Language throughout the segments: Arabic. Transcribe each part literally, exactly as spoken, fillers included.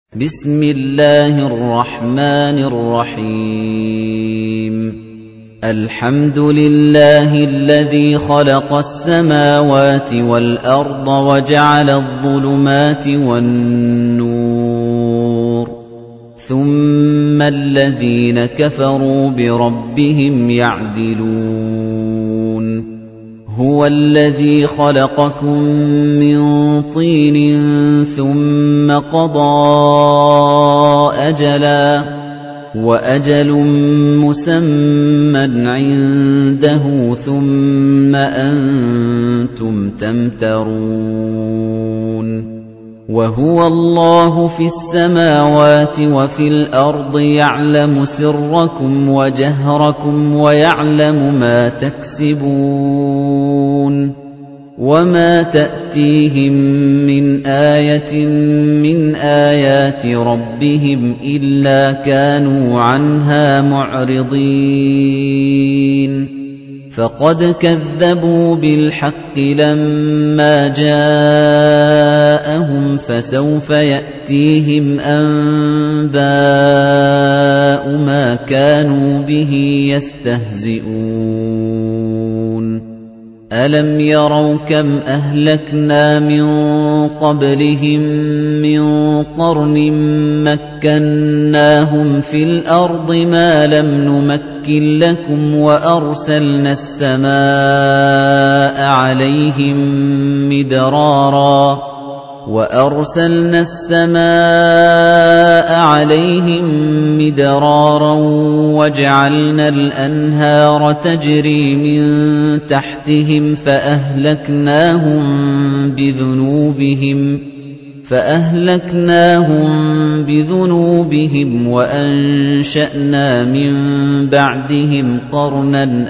بسم الله الرحمن الرحيم الحمد لله الذي خلق السماوات والأرض وجعل الظلمات والنور ثم الذين كفروا بربهم يعدلون هو الذي خلقكم من طين ثم قضى أجلا وأجل مسمى عنده ثم أنتم تمترون وهو الله في السماوات وفي الأرض يعلم سركم وجهركم ويعلم ما تكسبون وما تأتيهم من آية من آيات ربهم إلا كانوا عنها معرضين فقد كذبوا بالحق لما جاءهم فسوف يأتيهم أنباء ما كانوا به يستهزئون ألم يروا كم أهلكنا من قبلهم من قرن مكناهم في الأرض ما لم نمكن لكم وأرسلنا السماء عليهم مدرارا وأرسلنا السماء عليهم مدرارا وجعلنا الأنهار تجري من تحتهم فأهلكناهم بذنوبهم فأهلكناهم بذنوبهم وأنشأنا من بعدهم قرنا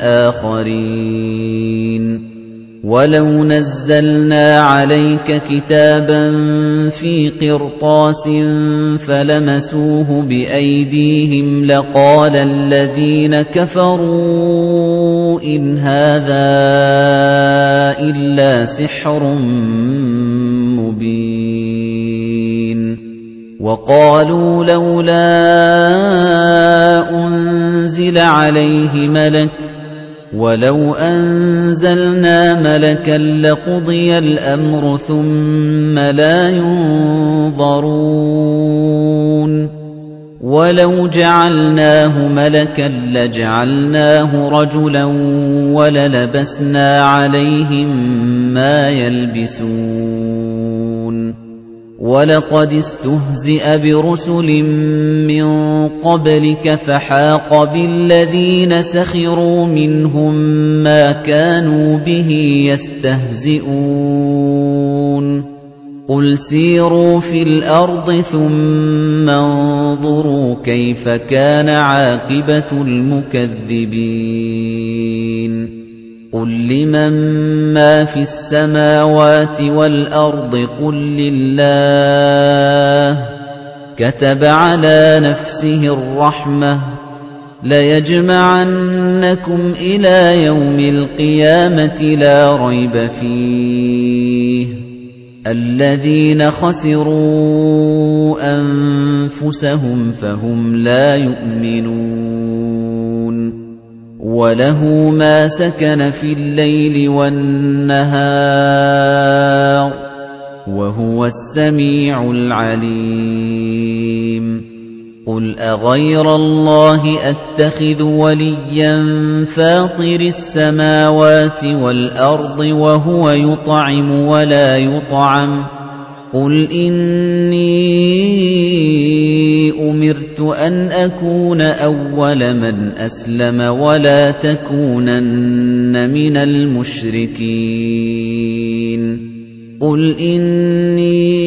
آخرين ولو نزلنا عليك كتابا في قرطاس فلمسوه بأيديهم لقال الذين كفروا إن هذا إلا سحر مبين وقالوا لولا أنزل عليه ملك ولو أنزلنا ملكا لقضي الأمر ثم لا ينظرون ولو جعلناه ملكا لجعلناه رجلا وللبسنا عليهم ما يلبسون ولقد استهزئ برسل من قبلك فحاق بالذين سخروا منهم ما كانوا به يستهزئون قل سيروا في الأرض ثم انظروا كيف كان عاقبة المكذبين قل لمن ما في السماوات والأرض قل لله كتب على نفسه الرحمة ليجمعنكم إلى يوم القيامة لا ريب فيه الذين خسروا أنفسهم فهم لا يؤمنون وله ما سكن في الليل والنهار وهو السميع العليم قل أغير الله أتخذ وليا فاطر السماوات والأرض وهو يطعم ولا يطعم قل إني أمرت أن أكون أول من أسلم ولا تكونن من المشركين قل إني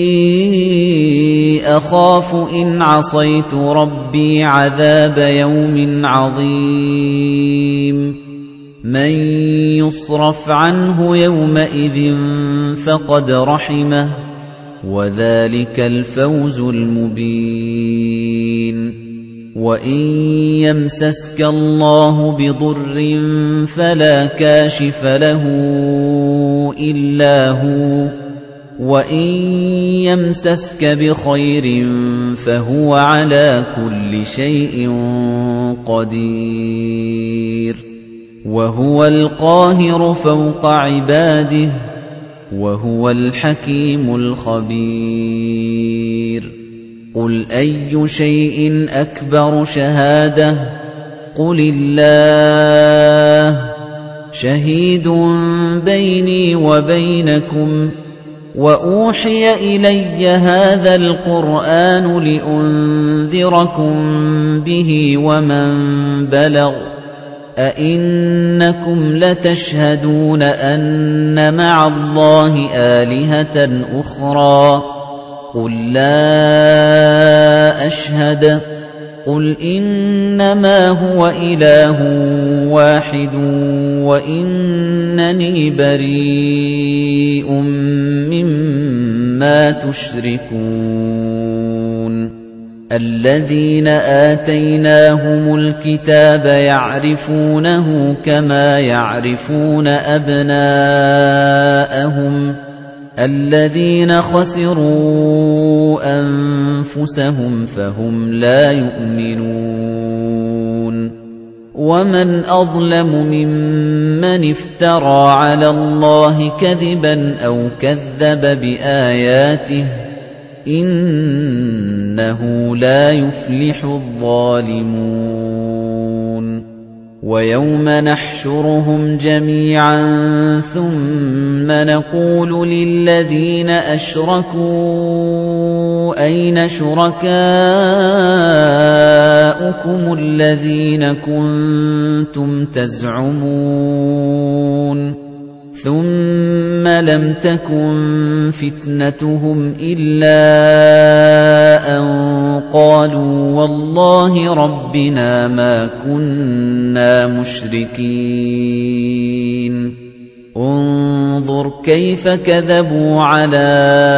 أخاف إن عصيت ربي عذاب يوم عظيم من يصرف عنه يومئذ فقد رحمه وذلك الفوز المبين وإن يمسسك الله بضر فلا كاشف له إلا هو وَإِن يَمْسَسْكَ بِخَيْرٍ فَهُوَ عَلَى كُلِّ شَيْءٍ قَدِيرٌ وَهُوَ الْقَاهِرُ فَوْقَ عِبَادِهِ وَهُوَ الْحَكِيمُ الْخَبِيرُ قُلْ أَيُّ شَيْءٍ أَكْبَرُ شَهَادَةً قُلِ اللَّهُ شَهِيدٌ بَيْنِي وَبَيْنَكُمْ وَأُوحِيَ إِلَيَّ هَذَا الْقُرْآنُ لِأُنذِرَكُم بِهِ وَمَن بَلَغَ أَئِنَّكُمْ لَتَشْهَدُونَ أَنَّ مَعَ اللَّهِ آلِهَةً أُخْرَى قُل لَّا أَشْهَدُ قُلْ إِنَّمَا هُوَ إِلَٰهٌ وَاحِدٌ وَإِنَّنِي بَرِيءٌ مِّمَّا تُشْرِكُونَ الَّذِينَ آتَيْنَاهُمُ الْكِتَابَ يَعْرِفُونَهُ كَمَا يَعْرِفُونَ أَبْنَاءَهُمُ الَّذِينَ خَسِرُوا أَنفُسَهُمْ فَهُمْ لَا يُؤْمِنُونَ وَمَنْ أَظْلَمُ مِمَّنِ افْتَرَىٰ عَلَى اللَّهِ كَذِبًا أَوْ كَذَّبَ بِآيَاتِهِ إِنَّهُ لَا يُفْلِحُ الظَّالِمُونَ وَيَوْمَ نَحْشُرُهُمْ جَمِيعًا ثُمَّ نَقُولُ لِلَّذِينَ أَشْرَكُوا أَيْنَ شُرَكَاؤُكُمُ الَّذِينَ كُنتُمْ تَزْعُمُونَ ثُمَّ لَمْ تَكُنْ فِتْنَتُهُمْ إِلَّا أَن قَالُوا وَاللَّهِ رَبِّنَا مَا كُنَّا مُشْرِكِينَ انظُرْ كَيْفَ كَذَبُوا عَلَى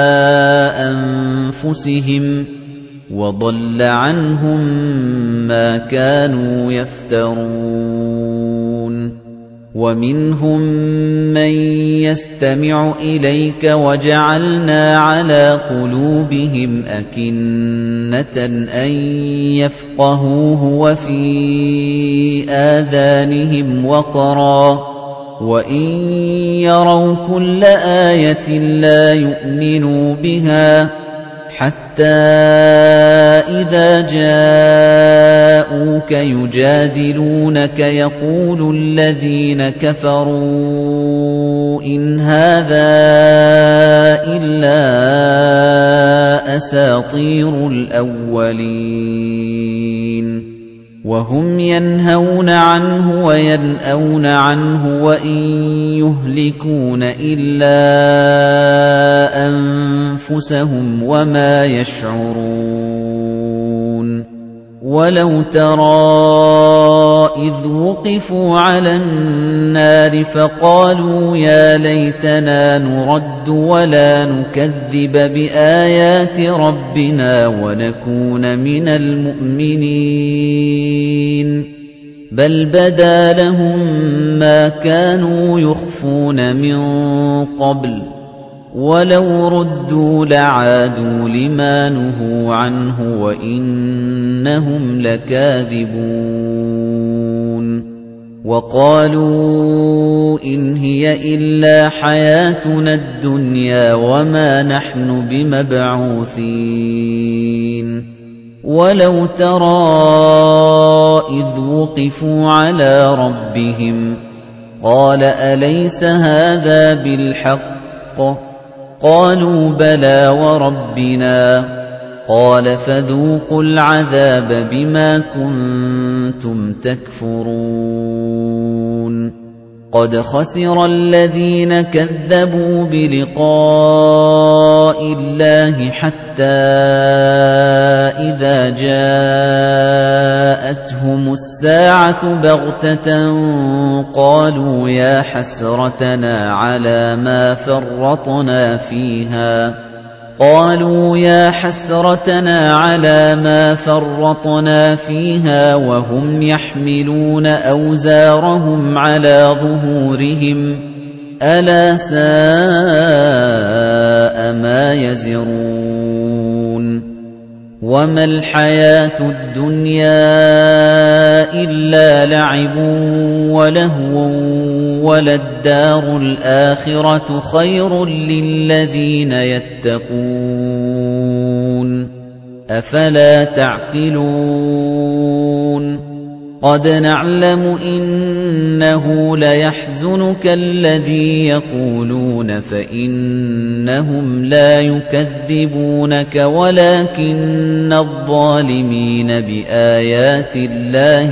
أَنفُسِهِمْ وَضَلَّ عَنْهُم مَّا كَانُوا يَفْتَرُونَ وَمِنْهُم مَّن يَسْتَمِعُ إِلَيْكَ وَجَعَلْنَا عَلَى قُلُوبِهِمْ أَكِنَّةً أَن يَفْقَهُوهُ وَفِي آذَانِهِمْ وَقْرًا وَإِن يَرَوْا كُلَّ آيَةٍ لَّا يُؤْمِنُوا بِهَا حَتَّى إِذَا جَاءُوكَ يُجَادِلُونَكَ يَقُولُ الَّذِينَ كَفَرُوا إِنْ هَٰذَا إِلَّا أَسَاطِيرُ الْأَوَّلِينَ وَهُمْ يَنْهَوْنَ عَنْهُ وَيَنْأَوْنَ عَنْهُ وَإِن يُهْلِكُونَ إِلَّا أَنفُسَهُمْ وَمَا يَشْعُرُونَ وَلَوْ تَرَىٰ إِذْ وُقِفُوا عَلَى النَّارِ فَقَالُوا يَا لَيْتَنَا نُرَدُّ وَلَا نُكَذِّبَ بِآيَاتِ رَبِّنَا وَنَكُونَ مِنَ الْمُؤْمِنِينَ بَلْ بَدَا لَهُم مَّا كَانُوا يُخْفُونَ مِن قَبْلُ وَلَوْ رُدُّوا لَعَادُوا لِمَا نُهُوا عَنْهُ وَإِنَّهُمْ لَكَاذِبُونَ وَقَالُوا إِنْ هِيَ إِلَّا حَيَاتُنَا الدُّنْيَا وَمَا نَحْنُ بِمَبْعُوثِينَ وَلَوْ تَرَىٰ إِذْ وُقِفُوا عَلَىٰ رَبِّهِمْ قَالَ أَلَيْسَ هَٰذَا بِالْحَقِّ قَالُوا بَلَىٰ وَرَبِّنَا قَالَ فَذُوقُوا الْعَذَابَ بِمَا كُنتُمْ تَكْفُرُونَ قَدْ خَسِرَ الَّذِينَ كَذَّبُوا بِلِقَاءِ اللَّهِ حَتَّىٰ إِذَا جَاءَتْهُمُ السَّاعَةُ بَغْتَةً قَالُوا يَا حَسْرَتَنَا عَلَىٰ مَا فَرَّطْنَا فِيهَا قالوا يا حسرتنا على ما فرطنا فيها وهم يحملون أوزارهم على ظهورهم أَلَا سَاءَ مَا يَزِرُونَ وَمَا الْحَيَاةُ الدُّنْيَا إِلَّا لَعِبٌ وَلَهْوٌ وَلَلدَّارُ الْآخِرَةُ خَيْرٌ لِّلَّذِينَ يَتَّقُونَ أَفَلَا تَعْقِلُونَ قَدْ نَعْلَمُ إِنَّهُ لَيَحْزُنُكَ الَّذِي يَقُولُونَ فَإِنَّهُمْ لَا يُكَذِّبُونَكَ وَلَكِنَّ الظَّالِمِينَ بِآيَاتِ اللَّهِ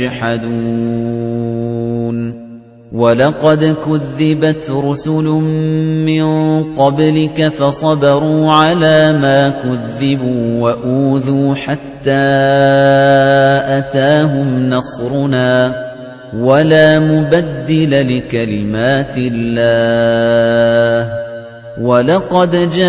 يَجْحَدُونَ وَلَقَدْ كُذِّبَتْ رُسُلٌ مِّن قَبْلِكَ فَصَبَرُوا عَلَىٰ مَا كُذِّبُوا وَأُوذُوا حَتَّىٰ أَتَاهُمْ نَصْرُنَا وَلَا مُبَدِّلَ لِكَلِمَاتِ اللَّهِ وَلَقَدْ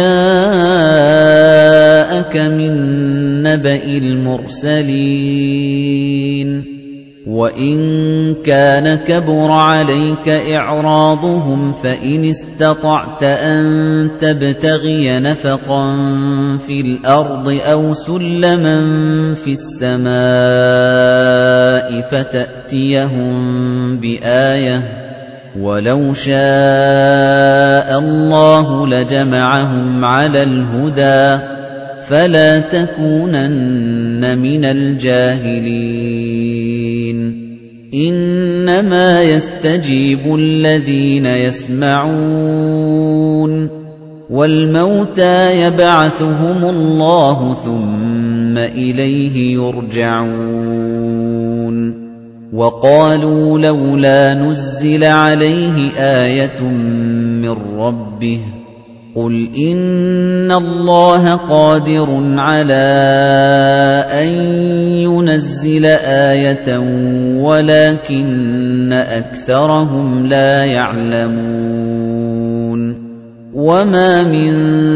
جَاءَكَ مِن نَّبَإِ الْمُرْسَلِينَ وَإِن كَانَ كَبُرَ عَلَيْكَ إِعْرَاضُهُمْ فَإِنِ اسْتَطَعْتَ أَن تَبْتَغِيَ نَفَقًا فِي الْأَرْضِ أَوْ سُلَّمًا فِي السَّمَاءِ فَتَأْتِيَهُم بِآيَةٍ وَلَوْ شَاءَ اللَّهُ لَجَمَعَهُمْ عَلَى الْهُدَى فَلَا تَكُونَنَّ مِنَ الْجَاهِلِينَ إِنَّمَا يَسْتَجِيبُ الَّذِينَ يَسْمَعُونَ وَالْمَوْتَى يَبْعَثُهُمُ اللَّهُ ثُمَّ إِلَيْهِ يُرْجَعُونَ وَقَالُوا لَوْلَا نُزِّلَ عَلَيْهِ آيَةٌ مِّن رَّبِّهِ قُلْ إِنَّ اللَّهَ قَادِرٌ عَلَىٰ أَن يُنَزِّلَ آيَةً وَلَكِنَّ أَكْثَرَهُمْ لَا يَعْلَمُونَ وَمَا مِن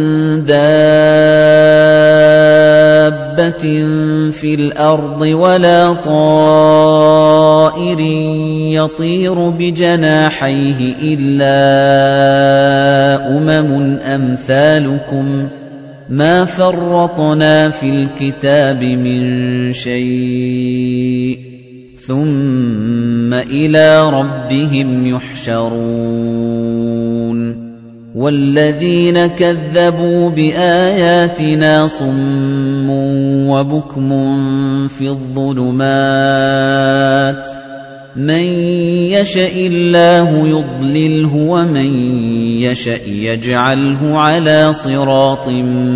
دَابَّةٍ فِي الْأَرْضِ وَلَا طَائِرٍ يَطِيرُ بِجَنَاحَيْهِ إِلَّا أُمَمٌ أَمْثَالُكُم مَا فَرَّطْنَا فِي الْكِتَابِ مِن شَيْءٍ ثُمَّ إِلَىٰ رَبِّهِمْ يُحْشَرُونَ وَالَّذِينَ كَذَّبُوا بِآيَاتِنَا صُمٌّ وَبُكْمٌ فِي الظُّلُمَاتِ مَن يَشَإِ اللَّهُ يُضْلِلْهُ وَمَن يَشَأْ يَجْعَلْهُ عَلَىٰ صِرَاطٍ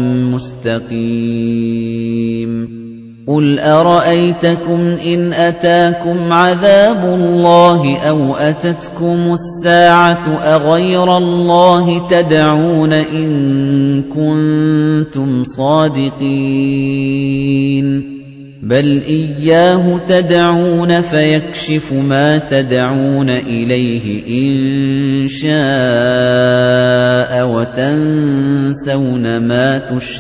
مُّسْتَقِيمٍ قُلْ أَرَأَيْتَكُمْ إِنْ أَتَاكُمْ عَذَابُ اللَّهِ أَوْ أَتَتْكُمُ السَّاعَةُ أَغَيْرَ اللَّهِ تَدْعُونَ إِن كُنتُمْ صَادِقِينَ بَلْ إِيَّاهُ تَدْعُونَ فَيَكْشِفُ مَا تَدْعُونَ إِلَيْهِ إِن شَاءَ وَتَنسَوْنَ مَا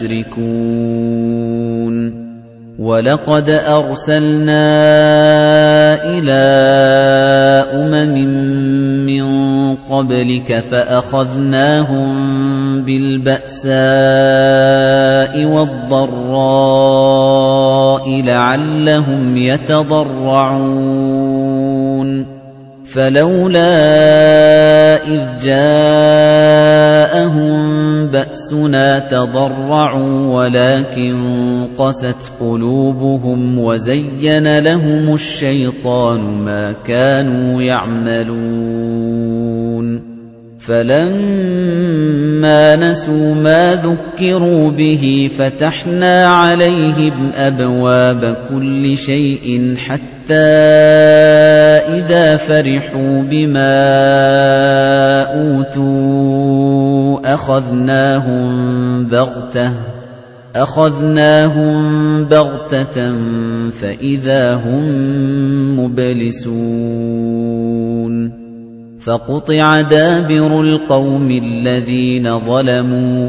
تُشْرِكُونَ وَلَقَدْ أَرْسَلْنَا إِلَىٰ أُمَمٍ مِّن قَبْلِكَ فَأَخَذْنَاهُم بِالْبَأْسَاءِ وَالضَّرَّاءِ لَعَلَّهُمْ يَتَضَرَّعُونَ فَلَوْلَا إِذْ جَاءَهُم بَأْسُنَا تَضَرَّعُوا وَلَكِن قَسَتْ قُلُوبُهُمْ وَزَيَّنَ لَهُمُ الشَّيْطَانُ مَا كَانُوا يَعْمَلُونَ فَلَمَّا نَسُوا مَا ذُكِّرُوا بِهِ فَتَحْنَا عَلَيْهِمْ أَبْوَابَ كُلِّ شَيْءٍ حَتَّىٰ إِذَا فَرِحُوا بِمَا أُوتُوا أَخَذْنَاهُم بَغْتَةً أَخَذْنَاهُم بَغْتَةً فَإِذَا هُم مُبْلِسُونَ فَقُطِعَ دَابِرُ الْقَوْمِ الَّذِينَ ظَلَمُوا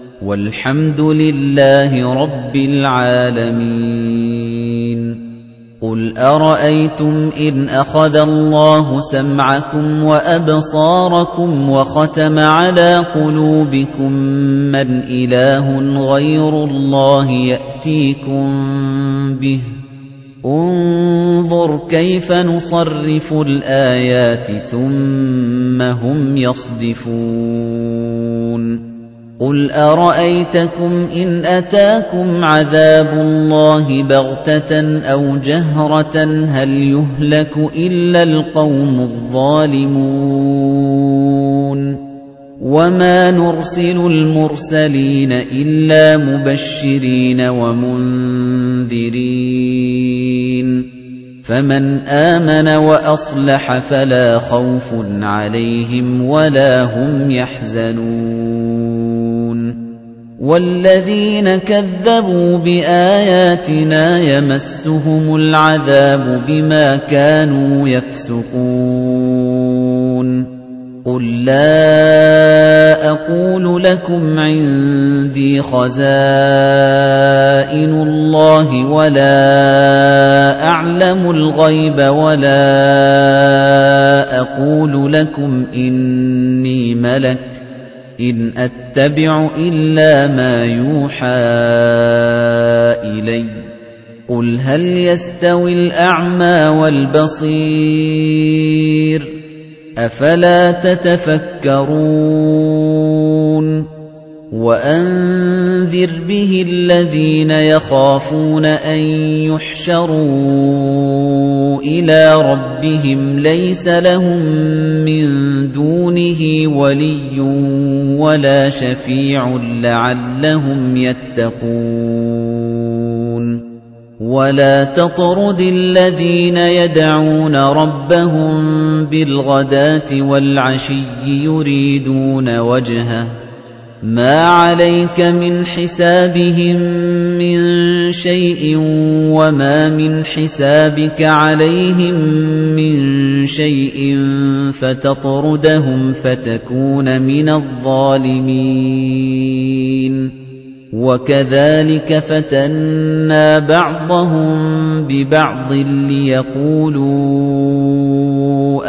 وَالْحَمْدُ لِلَّهِ رَبِّ الْعَالَمِينَ قُلْ أَرَأَيْتُمْ إِنْ أَخَذَ اللَّهُ سَمْعَكُمْ وَأَبْصَارَكُمْ وَخَتَمَ عَلَى قُلُوبِكُم مَّنْ إِلَٰهٌ غَيْرُ اللَّهِ يَأْتِيكُم بِهِ انظُرْ كَيْفَ نُصَرِّفُ الْآيَاتِ ثُمَّ هُمْ يَصْدِفُونَ قُلْ أَرَأَيْتَكُمْ إِنْ أَتَاكُمْ عَذَابُ اللَّهِ بَغْتَةً أَوْ جَهْرَةً هَلْ يُهْلَكُ إِلَّا الْقَوْمُ الظَّالِمُونَ وَمَا نُرْسِلُ الْمُرْسَلِينَ إِلَّا مُبَشِّرِينَ وَمُنذِرِينَ فَمَنْ آمَنَ وَأَصْلَحَ فَلَا خَوْفٌ عَلَيْهِمْ وَلَا هُمْ يَحْزَنُونَ وَالَّذِينَ كَذَّبُوا بِآيَاتِنَا يَمَسُّهُمُ الْعَذَابُ بِمَا كَانُوا يَفْسُقُونَ قُل لَّا أَقُولُ لَكُمْ عِندِي خَزَائِنُ اللَّهِ وَلَا أَعْلَمُ الْغَيْبَ وَلَا أَقُولُ لَكُمْ إِنِّي مَلَكٌ إِنْ أَتَّبِعُ إِلَّا مَا يُوحَىٰ إِلَيَّ قُلْ هَلْ يَسْتَوِي الْأَعْمَىٰ وَالْبَصِيرُ أَفَلَا تَتَفَكَّرُونَ وَأَنذِرْ بِهِ الَّذِينَ يَخَافُونَ أَن يُحْشَرُوا إِلَىٰ رَبِّهِمْ لَيْسَ لَهُم مِّن دُونِهِ وَلِيٌّ وَلَا شَفِيعٌ لَّعَلَّهُمْ يَتَّقُونَ وَلَا تَطْرُدِ الَّذِينَ يَدْعُونَ رَبَّهُم بِالْغَدَاةِ وَالْعَشِيِّ يُرِيدُونَ وَجْهَهُ مَا عَلَيْكَ مِنْ حِسَابِهِم مِّن شَيْءٍ وَمَا مِنْ حِسَابِكَ عَلَيْهِم مِّن شَيْءٍ فَتَطْرُدَهُمْ فَتَكُونَ مِنَ الظَّالِمِينَ وَكَذَلِكَ فَتَنَّا بَعْضَهُم بِبَعْضٍ لِيَقُولُوا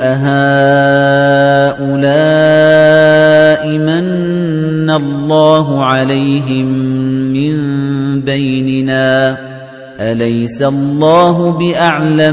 أَهَٰؤُلَاءِ مَنَّ اللَّهُ عَلَيْهِم مِّن بَيْنِنَا أَلَيْسَ اللَّهُ بِأَعْلَمَ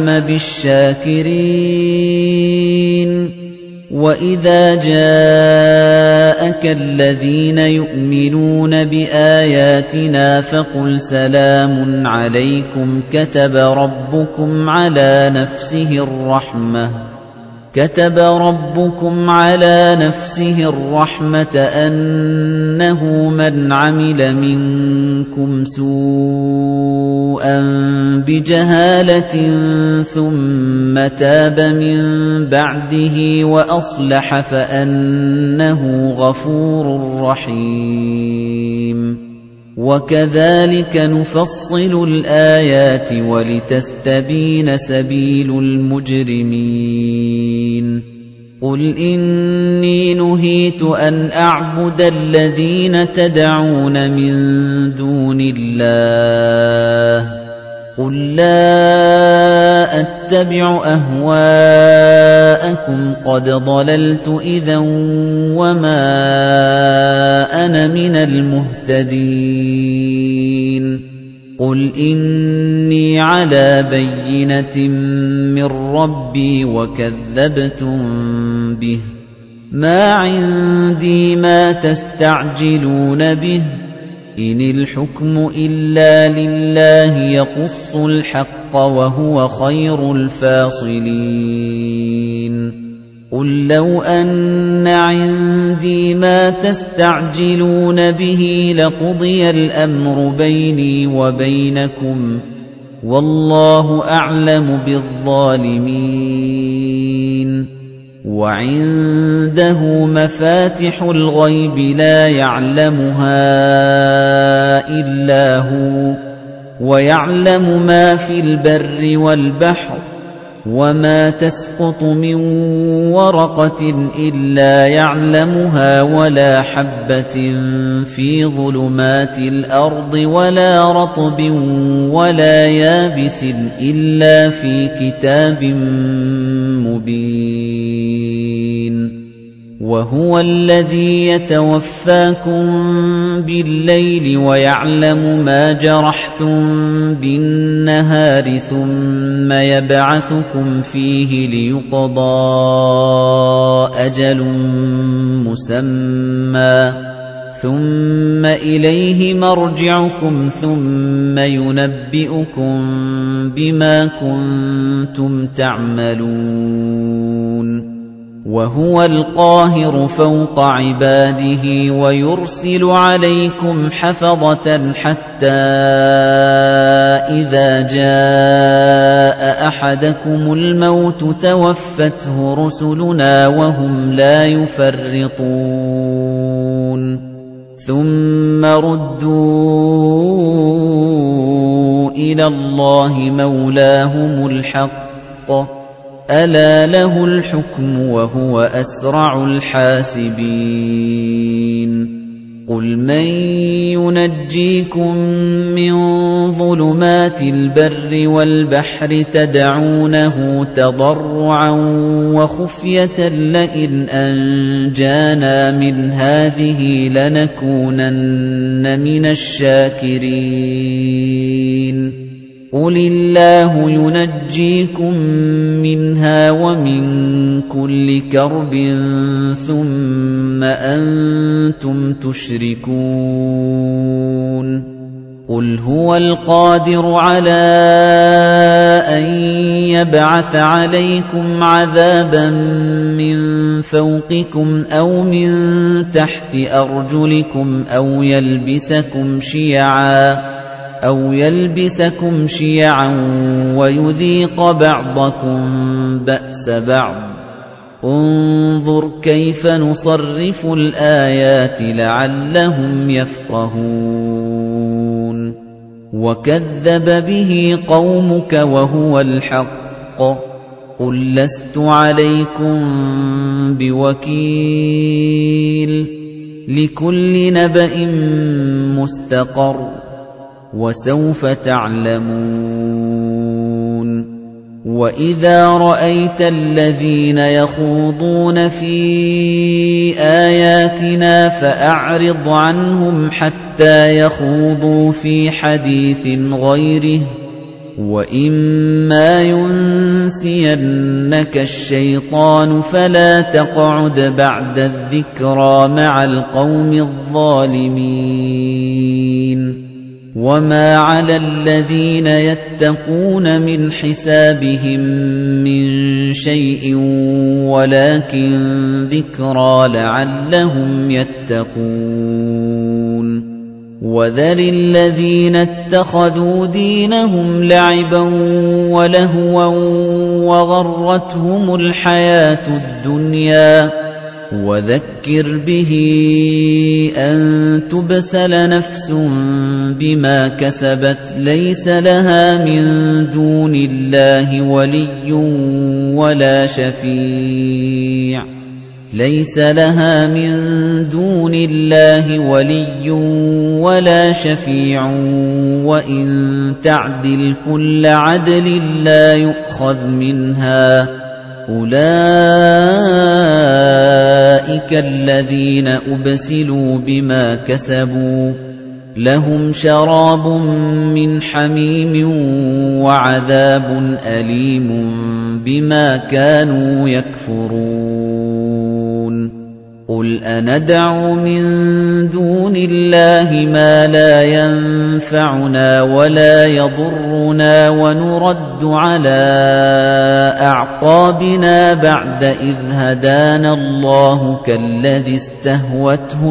بِالشَّاكِرِينَ وَإِذَا جَاءَكَ الَّذِينَ يُؤْمِنُونَ بِآيَاتِنَا فَقُلْ سَلَامٌ عَلَيْكُمْ كَتَبَ رَبُّكُمْ عَلَى نَفْسِهِ الرَّحْمَةَ كَتَبَ رَبُّكُمْ عَلَى نَفْسِهِ الرَّحْمَةَ أَنَّهُ مَنْ عَمِلَ مِنكُمْ سُوءًا بِجَهَالَةٍ ثُمَّ تَابَ مِن بَعْدِهِ وَأَصْلَحَ فَأَنَّهُ غَفُورٌ رَّحِيمٌ وَكَذَلِكَ نُفَصِّلُ الْآيَاتِ وَلِتَسْتَبِينَ سَبِيلُ الْمُجْرِمِينَ قُلْ إِنِّي نُهِيتُ أَنْ أَعْبُدَ الَّذِينَ تَدْعُونَ مِن دُونِ اللَّهِ قُل لَّا أَتَّبِعُ أَهْوَاءَكُمْ قَدْ ضَلَلْتُ إِذًا وَمَا أَنَا مِنَ الْمُهْتَدِينَ قُلْ إِنِّي عَلَىٰ بَيِّنَةٍ مِّن رَّبِّي وَكَذَّبْتُم بِهِ مَا عِندِي مَا تَسْتَعْجِلُونَ بِهِ إِنِ الْحُكْمُ إِلَّا لِلَّهِ يَقُصُّ الْحَقَّ وَهُوَ خَيْرُ الْفَاصِلِينَ قُل لَّوْ أَنَّ عِندِي مَا تَسْتَعْجِلُونَ بِهِ لَقُضِيَ الْأَمْرُ بَيْنِي وَبَيْنَكُمْ وَاللَّهُ أَعْلَمُ بِالظَّالِمِينَ وَعِندَهُ مَفَاتِحُ الْغَيْبِ لَا يَعْلَمُهَا إِلَّا هُوَ وَيَعْلَمُ مَا فِي الْبَرِّ وَالْبَحْرِ وَمَا تَسْقُطُ مِن وَرَقَةٍ إِلَّا يَعْلَمُهَا وَلَا حَبَّةٍ فِي ظُلُمَاتِ الْأَرْضِ وَلَا رَطْبٍ وَلَا يَابِسٍ إِلَّا فِي كِتَابٍ مُّبِينٍ وَهُوَ الَّذِي يَتَوَفَّاكُم بِاللَّيْلِ وَيَعْلَمُ مَا جَرَحْتُم بِالنَّهَارِ ثُمَّ يَبْعَثُكُمْ فِيهِ لِيُقْضَىٰ أَجَلٌ مُّسَمًّى ثُمَّ إِلَيْهِ مَرْجِعُكُمْ ثُمَّ يُنَبِّئُكُم بِمَا كُنتُمْ تَعْمَلُونَ وَهُوَ الْقَاهِرُ فَوْقَ عِبَادِهِ وَيُرْسِلُ عَلَيْكُمْ حَفَظَةً حَتَّىٰ إِذَا جَاءَ أَحَدَكُمُ الْمَوْتُ تَوَفَّتْهُ رُسُلُنَا وَهُمْ لَا يُفَرِّطُونَ ثُمَّ رُدُّوا إِلَى اللَّهِ مَوْلَاهُمُ الْحَقِّ أَلَا لَهُ الْحُكْمُ وَهُوَ أَسْرَعُ الْحَاسِبِينَ قُلْ مَن يُنَجِّيكُم مِّن ظُلُمَاتِ الْبَرِّ وَالْبَحْرِ تَدْعُونَهُ تَضَرُّعًا وَخُفْيَةً لَّئِنْ أَنجَانَا مِنْ هَٰذِهِ لَنَكُونَنَّ مِنَ الشَّاكِرِينَ قُلِ اللَّهُ يُنَجِّيكُم مِّنْهَا وَمِن كُلِّ كَرْبٍ ثُمَّ أَنتُمْ تُشْرِكُونَ قُلْ هُوَ الْقَادِرُ عَلَىٰ أَن يَبْعَثَ عَلَيْكُمْ عَذَابًا مِّن فَوْقِكُمْ أَوْ مِن تَحْتِ أَرْجُلِكُمْ أَوْ يَلْبِسَكُمْ شِيَعًا أَوْ يَلْبِسَكُمْ شِيَعًا وَيُذِيقَ بَعْضَكُم بَأْسَ بَعْضٍ انظُرْ كَيْفَ نُصَرِّفُ الْآيَاتِ لَعَلَّهُمْ يَفْقَهُونَ وَكَذَّبَ بِهِ قَوْمُكَ وَهُوَ الْحَقُّ قُل لَّسْتُ عَلَيْكُم بِوَكِيلٍ لِكُلِّ نَبَإٍ مُّسْتَقَرٌّ وَسَوْفَ تَعْلَمُونَ وَإِذَا رَأَيْتَ الَّذِينَ يَخُوضُونَ فِي آيَاتِنَا فَأَعْرِضْ عَنْهُمْ حَتَّىٰ يَخُوضُوا فِي حَدِيثٍ غَيْرِهِ وَإِمَّا يُنسِيَنَّكَ الشَّيْطَانُ فَلَا تَقْعُدْ بَعْدَ الذِّكْرَىٰ مَعَ الْقَوْمِ الظَّالِمِينَ وَمَا عَلَى الَّذِينَ يَتَّقُونَ مِنْ حِسَابِهِم مِّن شَيْءٍ وَلَٰكِن ذِكْرَىٰ لَعَلَّهُمْ يَتَّقُونَ وَذَرِ الَّذِينَ اتَّخَذُوا دِينَهُمْ لَعِبًا وَلَهْوًا وَغَرَّتْهُمُ الْحَيَاةُ الدُّنْيَا وَذَكِّرْ بِهِ أَن تُبْسَلَ نَفْسٌ بِمَا كَسَبَتْ لَيْسَ لَهَا مِن دُونِ اللَّهِ وَلِيٌّ وَلَا شَفِيعٌ لَيْسَ لَهَا مِن دُونِ اللَّهِ وَلِيٌّ وَلَا شَفِيعٌ وَإِن تَعْدِلْ كُلَّ عَدْلٍ لَّا يُؤْخَذْ مِنْهَا أُولَئِكَ الَّذِينَ أُبْسِلُوا بِمَا كَسَبُوا لَهُمْ شَرَابٌ مِّنْ حَمِيمٍ وَعَذَابٌ أَلِيمٌ بِمَا كَانُوا يَكْفُرُونَ قُلْ أَنَدْعُو مِن دُونِ اللَّهِ مَا لَا يَنفَعُنَا وَلَا يَضُرُّنَا وَنُرَدُّ عَلَىٰ أَعْقَابِنَا بَعْدَ إِذْ هَدَانَا اللَّهُ كَالَّذِي اسْتَهْوَتْهُ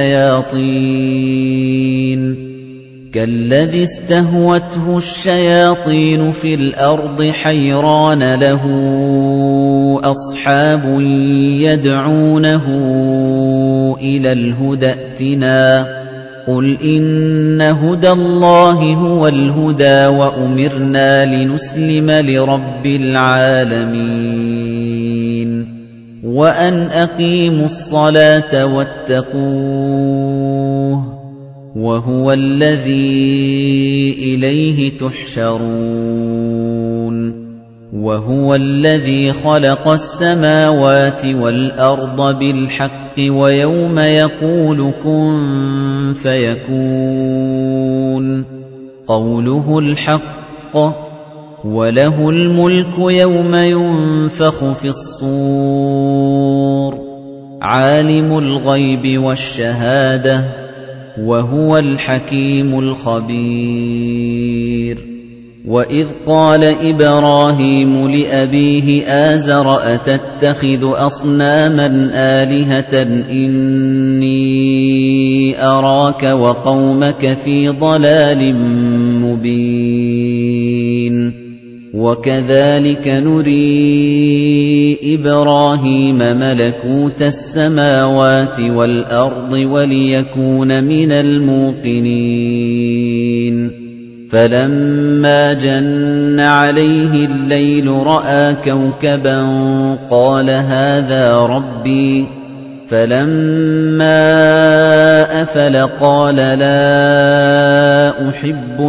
الشَّيَاطِينُ كَالَّذِي اسْتَهْوَتْهُ الشَّيَاطِينُ فِي الْأَرْضِ حَيْرَانَ لَهُ أَصْحَابٌ يَدْعُونَهُ إِلَى الْهُدَى ائْتِنَا قُلْ إِنَّ هُدَى اللَّهِ هُوَ الْهُدَى وَأُمِرْنَا لِنُسْلِمَ لِرَبِّ الْعَالَمِينَ وَأَنْ أَقِيمُوا الصَّلَاةَ وَاتَّقُوهُ وَهُوَ الَّذِي إِلَيْهِ تُحْشَرُونَ وَهُوَ الَّذِي خَلَقَ السَّمَاوَاتِ وَالْأَرْضَ بِالْحَقِّ وَيَوْمَ يَقُولُ كُن فَيَكُونُ قَوْلُهُ الْحَقُّ وَلَهُ الْمُلْكُ يَوْمَ يُنفَخُ فِي الصُّورِ عَالِمُ الْغَيْبِ وَالشَّهَادَةِ وَهُوَ الْحَكِيمُ الْخَبِيرُ وَإِذْ قَالَ إِبْرَاهِيمُ لِأَبِيهِ آزَرَ أَتَتَّخِذُ أَصْنَامًا آلِهَةً إِنِّي أَرَاكَ وَقَوْمَكَ فِي ضَلَالٍ مُبِينٍ وَكَذَلِكَ نُرِي إِبْرَاهِيمَ مَلَكُوتَ السَّمَاوَاتِ وَالْأَرْضِ وَلِيَكُونَ مِنَ الْمُوقِنِينَ فَلَمَّا جَنَّ عَلَيْهِ اللَّيْلُ رَأَىٰ كَوْكَبًا قَالَ هَٰذَا رَبِّي فَلَمَّا أَفَلَ قَالَ لَا أُحِبُّ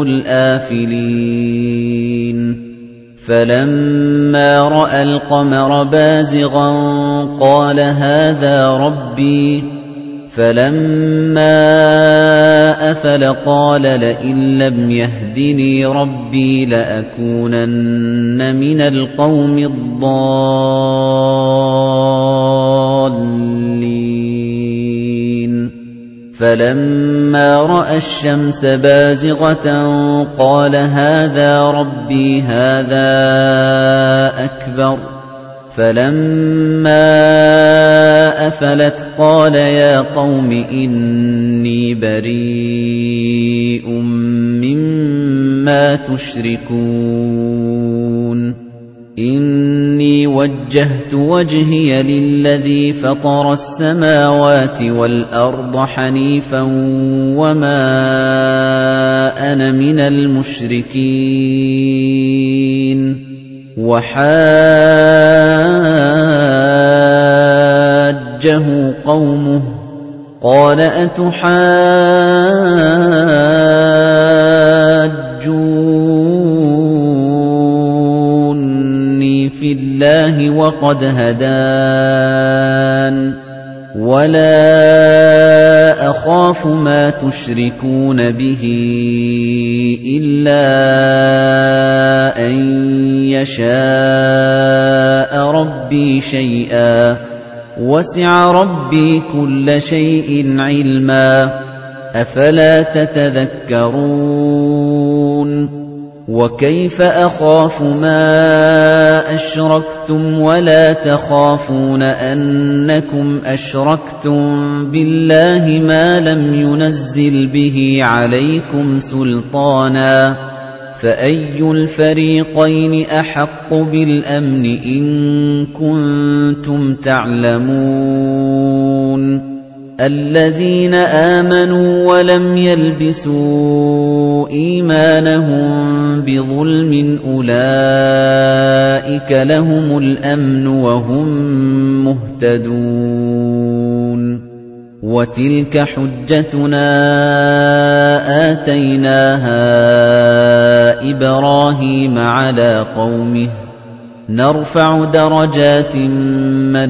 الْآفِلِينَ فَلَمَّا رَأَى الْقَمَرَ بَازِغًا قَالَ هَٰذَا رَبِّي فَلَمَّا أَفَلَ قَالَ لَئِن لَّمْ يَهْدِنِي رَبِّي لَأَكُونَنَّ مِنَ الْقَوْمِ الضَّالِّينَ فَلَمَّا رَأَى الشَّمْسَ بَازِغَةً قَالَ هَٰذَا رَبِّي هَٰذَا أَكْبَرُ فَلَمَّا أَفَلَتْ قَالَ يَا قَوْمِ إِنِّي بَرِيءٌ مِّمَّا تُشْرِكُونَ إِنِّي وَجَّهْتُ وَجْهِيَ لِلَّذِي فَطَرَ السَّمَاوَاتِ وَالْأَرْضَ حَنِيفًا وَمَا أَنَا مِنَ الْمُشْرِكِينَ وَحَاجَّهُ قَوْمُهُ قَالَ أَتُحَاجُّونِّي فِي اللَّهِ وَقَدْ هَدَانِ وَلَا أَخَافُ مَا تُشْرِكُونَ بِهِ إِلَّا أَن يَشَاءَ رَبِّي شَيْئًا وَسِعَ رَبِّي كُلَّ شَيْءٍ عِلْمًا أَفَلَا تَتَذَكَّرُونَ وَكَيْفَ أَخَافُ مَا أَشْرَكْتُمْ وَلَا تَخَافُونَ أَنَّكُمْ أَشْرَكْتُم بِاللَّهِ مَا لَمْ يُنَزِّلْ بِهِ عَلَيْكُمْ سُلْطَانًا فَأَيُّ الْفَرِيقَيْنِ أَحَقُّ بِالْأَمْنِ إِن كُنتُمْ تَعْلَمُونَ الَّذِينَ آمَنُوا وَلَمْ يَلْبِسُوا إِيمَانَهُم بِظُلْمٍ أُولَئِكَ لَهُمُ الْأَمْنُ وَهُمْ مُهْتَدُونَ وَتِلْكَ حُجَّتُنَا آتَيْنَاهَا إِبْرَاهِيمَ عَلَىٰ قَوْمِهِ نَرْفَعُ دَرَجَاتٍ مَّن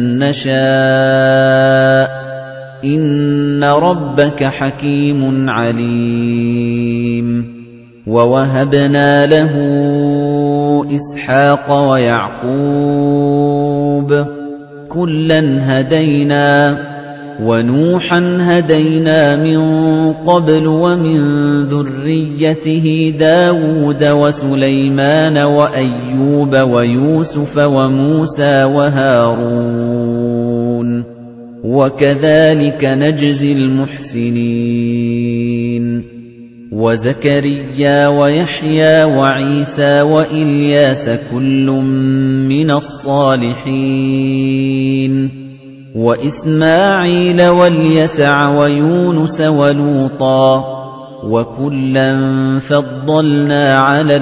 نَّشَاءُ إِنَّ رَبَّكَ حَكِيمٌ عَلِيمٌ وَوَهَبْنَا لَهُ إِسْحَاقَ وَيَعْقُوبَ كُلًّا هَدَيْنَا وَنُوحًا هَدَيْنَا مِن قَبْلُ وَمِن ذُرِّيَّتِهِ دَاوُودَ وَسُلَيْمَانَ وَأَيُّوبَ وَيُوسُفَ وَمُوسَىٰ وَهَارُونَ وَكَذَلِكَ نَجْزِي الْمُحْسِنِينَ وَزَكَرِيَّا وَيَحْيَىٰ وَعِيسَىٰ وَإِلْيَاسَ كُلٌّ مِّنَ الصَّالِحِينَ وإسماعيل واليسع ويونس ولوطا وكلا فضلنا على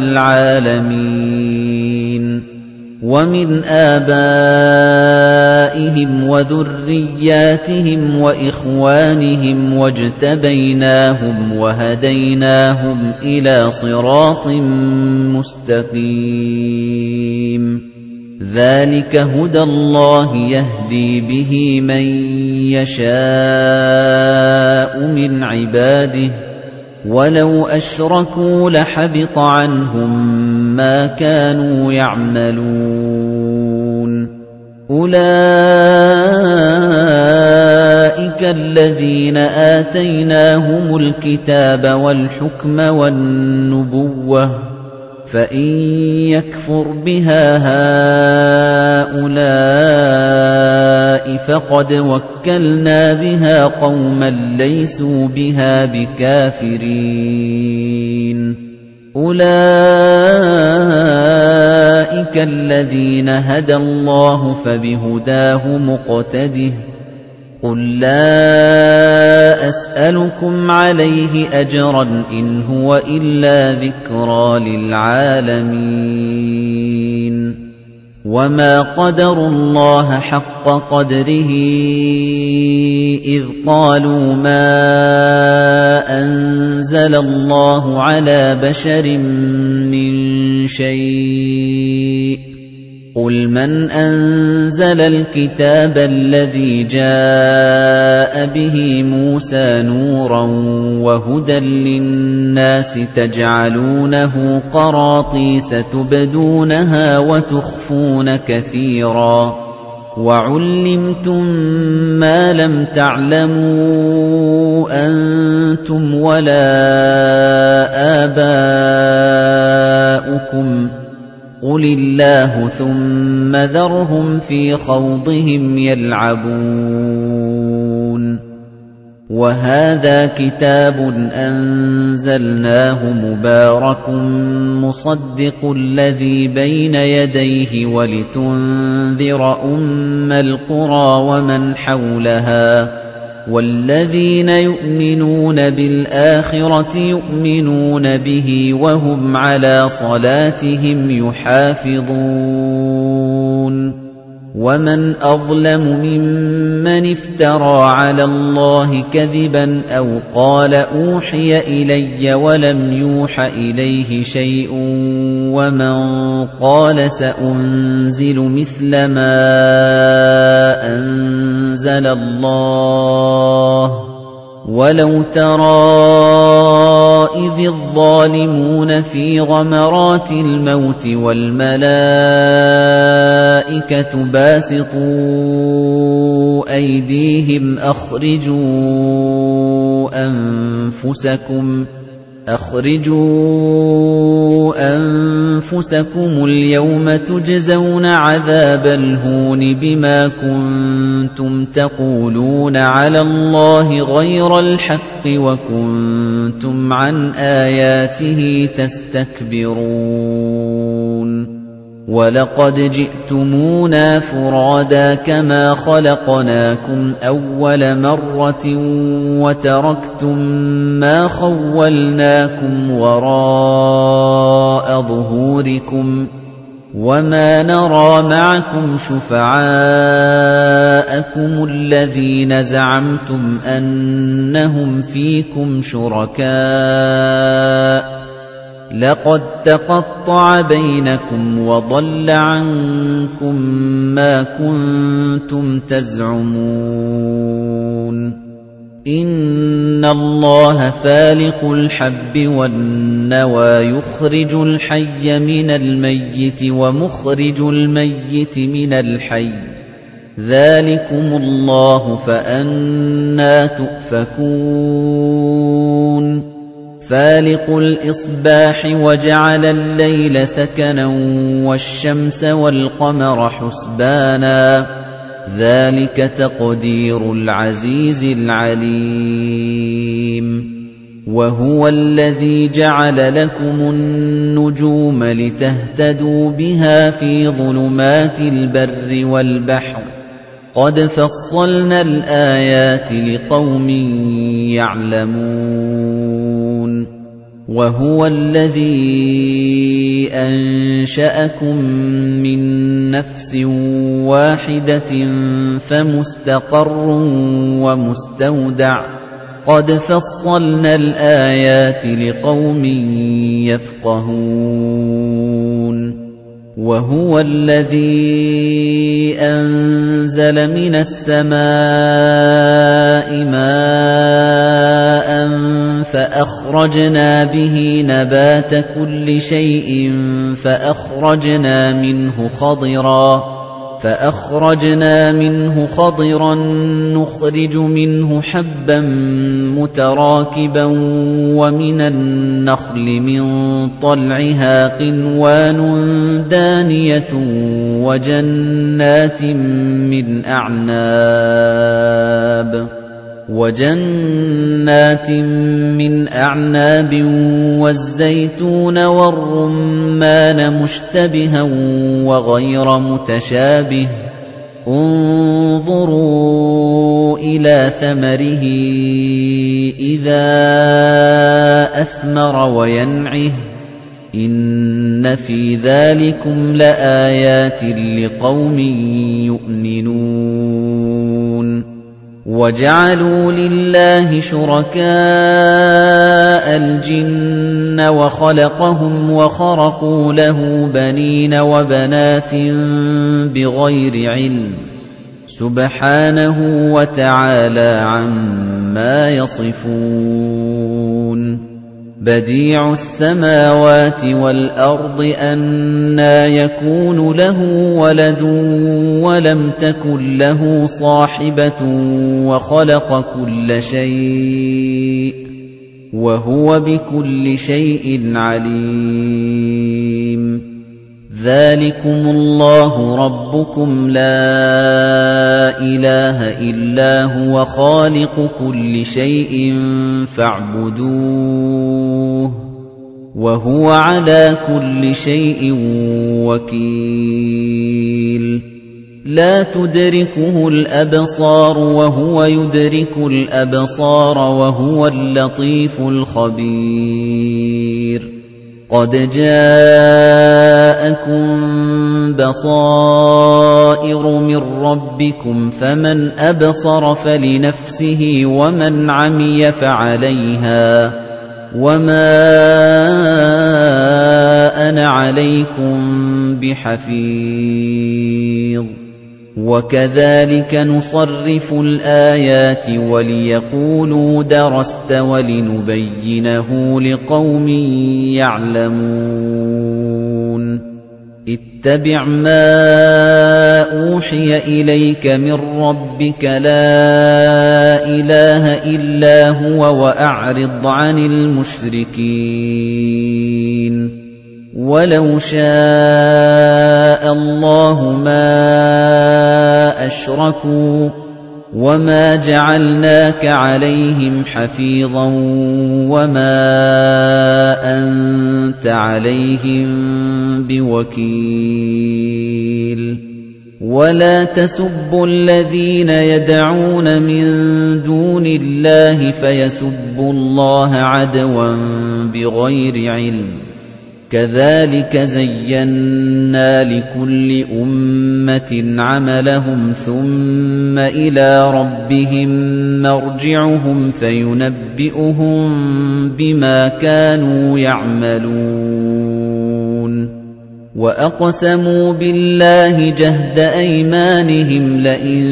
العالمين ومن آبائهم وذرياتهم وإخوانهم واجتبيناهم وهديناهم إلى صراط مستقيم ذلك هدى الله يهدي به من يشاء من عباده وَلَوْ أَشْرَكُوا لَحَبِطَ عَنْهُم مَّا كَانُوا يَعْمَلُونَ أُولَئِكَ الَّذِينَ آتَيْنَاهُمُ الْكِتَابَ وَالْحُكْمَ وَالنُّبُوَّةَ فَإِن يَكْفُرْ بِهَا هَؤُلَاءِ فَقَدْ وَكَّلْنَا بِهَا قَوْمًا لَّيْسُوا بِهَا بِكَافِرِينَ أُولَئِكَ الَّذِينَ هَدَى اللَّهُ فَبِهُدَاهُ مُقْتَدِهْ قُل لَّا أَسْأَلُكُمْ عَلَيْهِ أَجْرًا إِنْ هُوَ إِلَّا ذِكْرَىٰ لِلْعَالَمِينَ وَمَا قَدَرُوا اللَّهَ حَقَّ قَدْرِهِ إِذْ قَالُوا مَا أَنزَلَ اللَّهُ عَلَىٰ بَشَرٍ مِّن شَيْءٍ قُلْ مَنْ أَنزَلَ الْكِتَابَ الَّذِي جَاءَ بِهِ مُوسَىٰ نُورًا وَهُدًى لِّلنَّاسِ تَجْعَلُونَهُ قَرَاطِيسَ تُبْدُونَهَا وَتُخْفُونَ كَثِيرًا وَعُلِّمْتُم مَّا لَمْ تَعْلَمُوا أَنتُمْ وَلَا آبَاؤُكُمْ قُلِ اللَّهُ ثُمَّ ذَرْهُمْ فِي خَوْضِهِمْ يَلْعَبُونَ وَهَذَا كِتَابٌ أَنزَلْنَاهُ مُبَارَكٌ مُصَدِّقُ الَّذِي بَيْنَ يَدَيْهِ وَلِتُنذِرَ أُمَّ الْقُرَىٰ وَمَنْ حَوْلَهَا وَالَّذِينَ يُؤْمِنُونَ بِالْآخِرَةِ يُؤْمِنُونَ بِهِ وَهُمْ عَلَىٰ صَلَاتِهِمْ يُحَافِظُونَ وَمَنْ أَظْلَمُ مِمَّنِ افْتَرَىٰ عَلَى اللَّهِ كَذِبًا أَوْ قَالَ أُوحِيَ إِلَيَّ وَلَمْ يُوحَ إِلَيْهِ شَيْءٌ وَمَنْ قَالَ سَأُنزِلُ مِثْلَ مَا أَنزَلَ اللَّهُ وَلَوْ تَرَىٰ إِذِ الظَّالِمُونَ فِي غَمَرَاتِ الْمَوْتِ وَالْمَلَائِكَةُ بَاسِطُو أَيْدِيهِمْ أَخْرِجُوا أَنفُسَكُمْ أَخْرِجُوا أَنفُسَكُمُ الْيَوْمَ تُجْزَوْنَ عَذَابَ الْهُونِ بِمَا كُنتُمْ تَقُولُونَ عَلَى اللَّهِ غَيْرَ الْحَقِّ وَكُنتُمْ عَنْ آيَاتِهِ تَسْتَكْبِرُونَ وَلَقَدْ جِئْتُمُونَا فُرَادَىٰ كَمَا خَلَقْنَاكُمْ أَوَّلَ مَرَّةٍ وَتَرَكْتُم مَّا خَوَّلْنَاكُمْ وَرَاءَ ظُهُورِكُمْ وَمَا نَرَىٰ مَعَكُمْ شُفَعَاءَكُمُ الَّذِينَ زَعَمْتُمْ أَنَّهُمْ فِيكُمْ شُرَكَاءُ لَقَدْ تَقَطَّعَ بَيْنَكُمْ وَضَلَّ عَنكُم مَّا كُنتُمْ تَزْعُمُونَ إِنَّ اللَّهَ فَالِقُ الْحَبِّ وَالنَّوَىٰ يُخْرِجُ الْحَيَّ مِنَ الْمَيِّتِ وَمُخْرِجُ الْمَيِّتِ مِنَ الْحَيِّ ذَٰلِكُمُ اللَّهُ فَأَنَّىٰ تُؤْفَكُونَ فَالِقُ الْإِصْبَاحِ وَجَعَلَ اللَّيْلَ سَكَنًا وَالشَّمْسَ وَالْقَمَرَ حُسْبَانًا ذَلِكَ تَقْدِيرُ الْعَزِيزِ الْعَلِيمِ وَهُوَ الَّذِي جَعَلَ لَكُمُ النُّجُومَ لِتَهْتَدُوا بِهَا فِي ظُلُمَاتِ الْبَرِّ وَالْبَحْرِ قَدْ فَصَّلْنَا الْآيَاتِ لِقَوْمٍ يَعْلَمُونَ وَهُوَ الَّذِي أَنشَأَكُم مِّن نَّفْسٍ وَاحِدَةٍ فَمُسْتَقَرٌّ وَمُسْتَوْدَعٌ قَدْ فَصَّلْنَا الْآيَاتِ لِقَوْمٍ يَفْقَهُونَ وَهُوَ الَّذِي أَنزَلَ مِنَ السَّمَاءِ مَاءً فَأَخْرَجْنَا بِهِ نَبَاتَ كُلِّ شَيْءٍ فَأَخْرَجْنَا مِنْهُ خَضِرًا فَأَخْرَجْنَا مِنْهُ خَضِرًا نُخْرِجُ مِنْهُ حَبًّا مُتَرَاكِبًا وَمِنَ النَّخْلِ مِنْ طَلْعِهَا قِنْوَانٌ دَانِيَةٌ وَجَنَّاتٍ مِنْ أَعْنَابٍ وَجَنَّاتٍ مِّنْ أَعْنَابٍ وَالزَّيْتُونَ وَالرُّمَّانَ مُشْتَبِهًا وَغَيْرَ مُتَشَابِهٍ ۚ انظُرُوا إِلَىٰ ثَمَرِهِ إِذَا أَثْمَرَ وَيَنْعِهِ ۚ إِنَّ فِي ذَٰلِكُمْ لَآيَاتٍ لِقَوْمٍ يُؤْمِنُونَ وَجَعَلُوا لِلَّهِ شُرَكَاءَ الْجِنَّ وَخَلَقَهُمْ وَخَرَقُوا لَهُ بَنِينَ وَبَنَاتٍ بِغَيْرِ عِلْمٍ ۚ سُبْحَانَهُ وَتَعَالَىٰ عَمَّا يَصِفُونَ بَدِيعُ السَّمَاوَاتِ وَالْأَرْضِ أَنَّىٰ يَكُونُ لَهُ وَلَدٌ وَلَمْ تَكُن لَّهُ صَاحِبَةٌ وَخَلَقَ كُلَّ شَيْءٍ وَهُوَ بِكُلِّ شَيْءٍ عَلِيمٌ ذَٰلِكُمُ اللَّهُ رَبُّكُمْ لَا إِلَٰهَ إِلَّا هُوَ خَالِقُ كُلِّ شَيْءٍ فَاعْبُدُوهُ وَهُوَ عَلَىٰ كُلِّ شَيْءٍ وَكِيلٌ لَا تُدْرِكُهُ الْأَبْصَارُ وَهُوَ يُدْرِكُ الْأَبْصَارَ وَهُوَ اللَّطِيفُ الْخَبِيرُ قَدْ جَاءَكُم بَصَائِرُ مِن رَّبِّكُمْ فَمَنْ أَبْصَرَ فَلِنَفْسِهِ وَمَنْ عَمِيَ فَعَلَيْهَا وَمَا أَنَا عَلَيْكُمْ بِحَفِيظٍ وَكَذَلِكَ نُصَرِّفُ الْآيَاتِ وَلِيَقُولُوا دَرَسْتَ وَلِنُبَيِّنَهُ لِقَوْمٍ يَعْلَمُونَ اتَّبِعْ مَا أُوحِيَ إِلَيْكَ مِن رَّبِّكَ لَا إِلَٰهَ إِلَّا هُوَ وَأَعْرِضْ عَنِ الْمُشْرِكِينَ وَلَوْ شَاءَ اللَّهُ مَا أَشْرَكُوا وَمَا جَعَلْنَاكَ عَلَيْهِمْ حَفِيظًا وَمَا أَنتَ عَلَيْهِم بِوَكِيلٍ وَلَا تَسُبُّوا الَّذِينَ يَدْعُونَ مِن دُونِ اللَّهِ فَيَسُبُّوا اللَّهَ عَدْوًا بِغَيْرِ عِلْمٍ كَذَلِكَ زَيَّنَّا لِكُلِّ أُمَّةٍ عَمَلَهُمْ ثُمَّ إِلَىٰ رَبِّهِم مَّرْجِعُهُمْ فَيُنَبِّئُهُم بِمَا كَانُوا يَعْمَلُونَ وَأَقْسَمُوا بِاللَّهِ جَهْدَ أَيْمَانِهِمْ لَئِن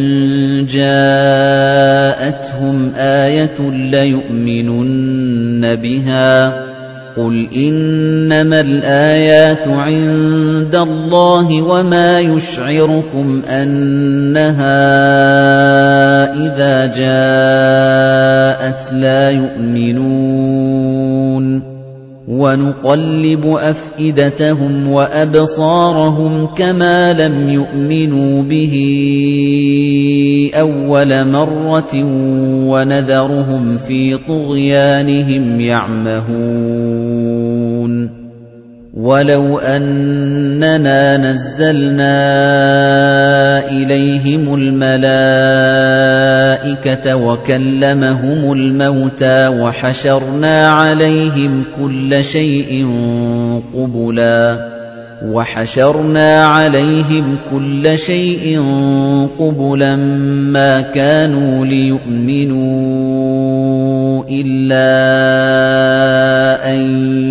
جَاءَتْهُمْ آيَةٌ لَّيُؤْمِنُنَّ بِهَا قُلْ إِنَّمَا الْآيَاتُ عِندَ اللَّهِ وَمَا يُشْعِرُكُمْ أَنَّهَا إِذَا جَاءَتْ لَا يُؤْمِنُونَ وَنُقَلِّبُ أَفْئِدَتَهُمْ وَأَبْصَارَهُمْ كَمَا لَمْ يُؤْمِنُوا بِهِ أَوَّلَ مَرَّةٍ وَنَذَرُهُمْ فِي طُغْيَانِهِمْ يَعْمَهُونَ وَلَوْ أَنَّنَا نَزَّلْنَا إِلَيْهِمُ الْمَلَائِكَةَ وَكَلَّمَهُمُ الْمَوْتَىٰ وَحَشَرْنَا عَلَيْهِمْ كُلَّ شَيْءٍ قُبُلًا وَحَشَرْنَا عَلَيْهِمْ كُلَّ شَيْءٍ قُبُلًا مَا كَانُوا لِيُؤْمِنُوا إِلَّا أَن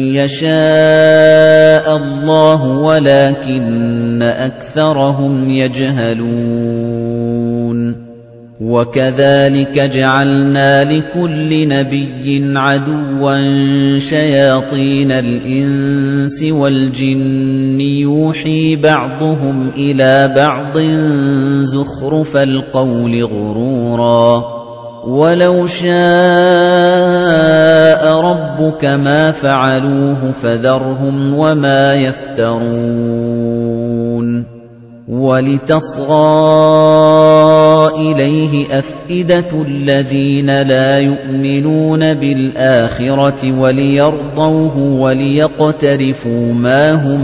يَشَاءَ اللَّهُ وَلَكِنَّ أَكْثَرَهُمْ يَجْهَلُونَ وَكَذَلِكَ جَعَلْنَا لِكُلِّ نَبِيٍّ عَدُوًّا شَيَاطِينَ الْإِنسِ وَالْجِنِّ يُوحِي بَعْضُهُمْ إِلَى بَعْضٍ زُخْرُفَ الْقَوْلِ غُرُورًا وَلَوْ شَاءَ رَبُّكَ مَا فَعَلُوهُ فَذَرْهُمْ وَمَا يَفْتَرُونَ وَلِتَصْغَىٰ إِلَيْهِ أَفْئِدَةُ الَّذِينَ لَا يُؤْمِنُونَ بِالْآخِرَةِ وَلِيَرْضَوْهُ وَلِيَقْتَرِفُوا مَا هُم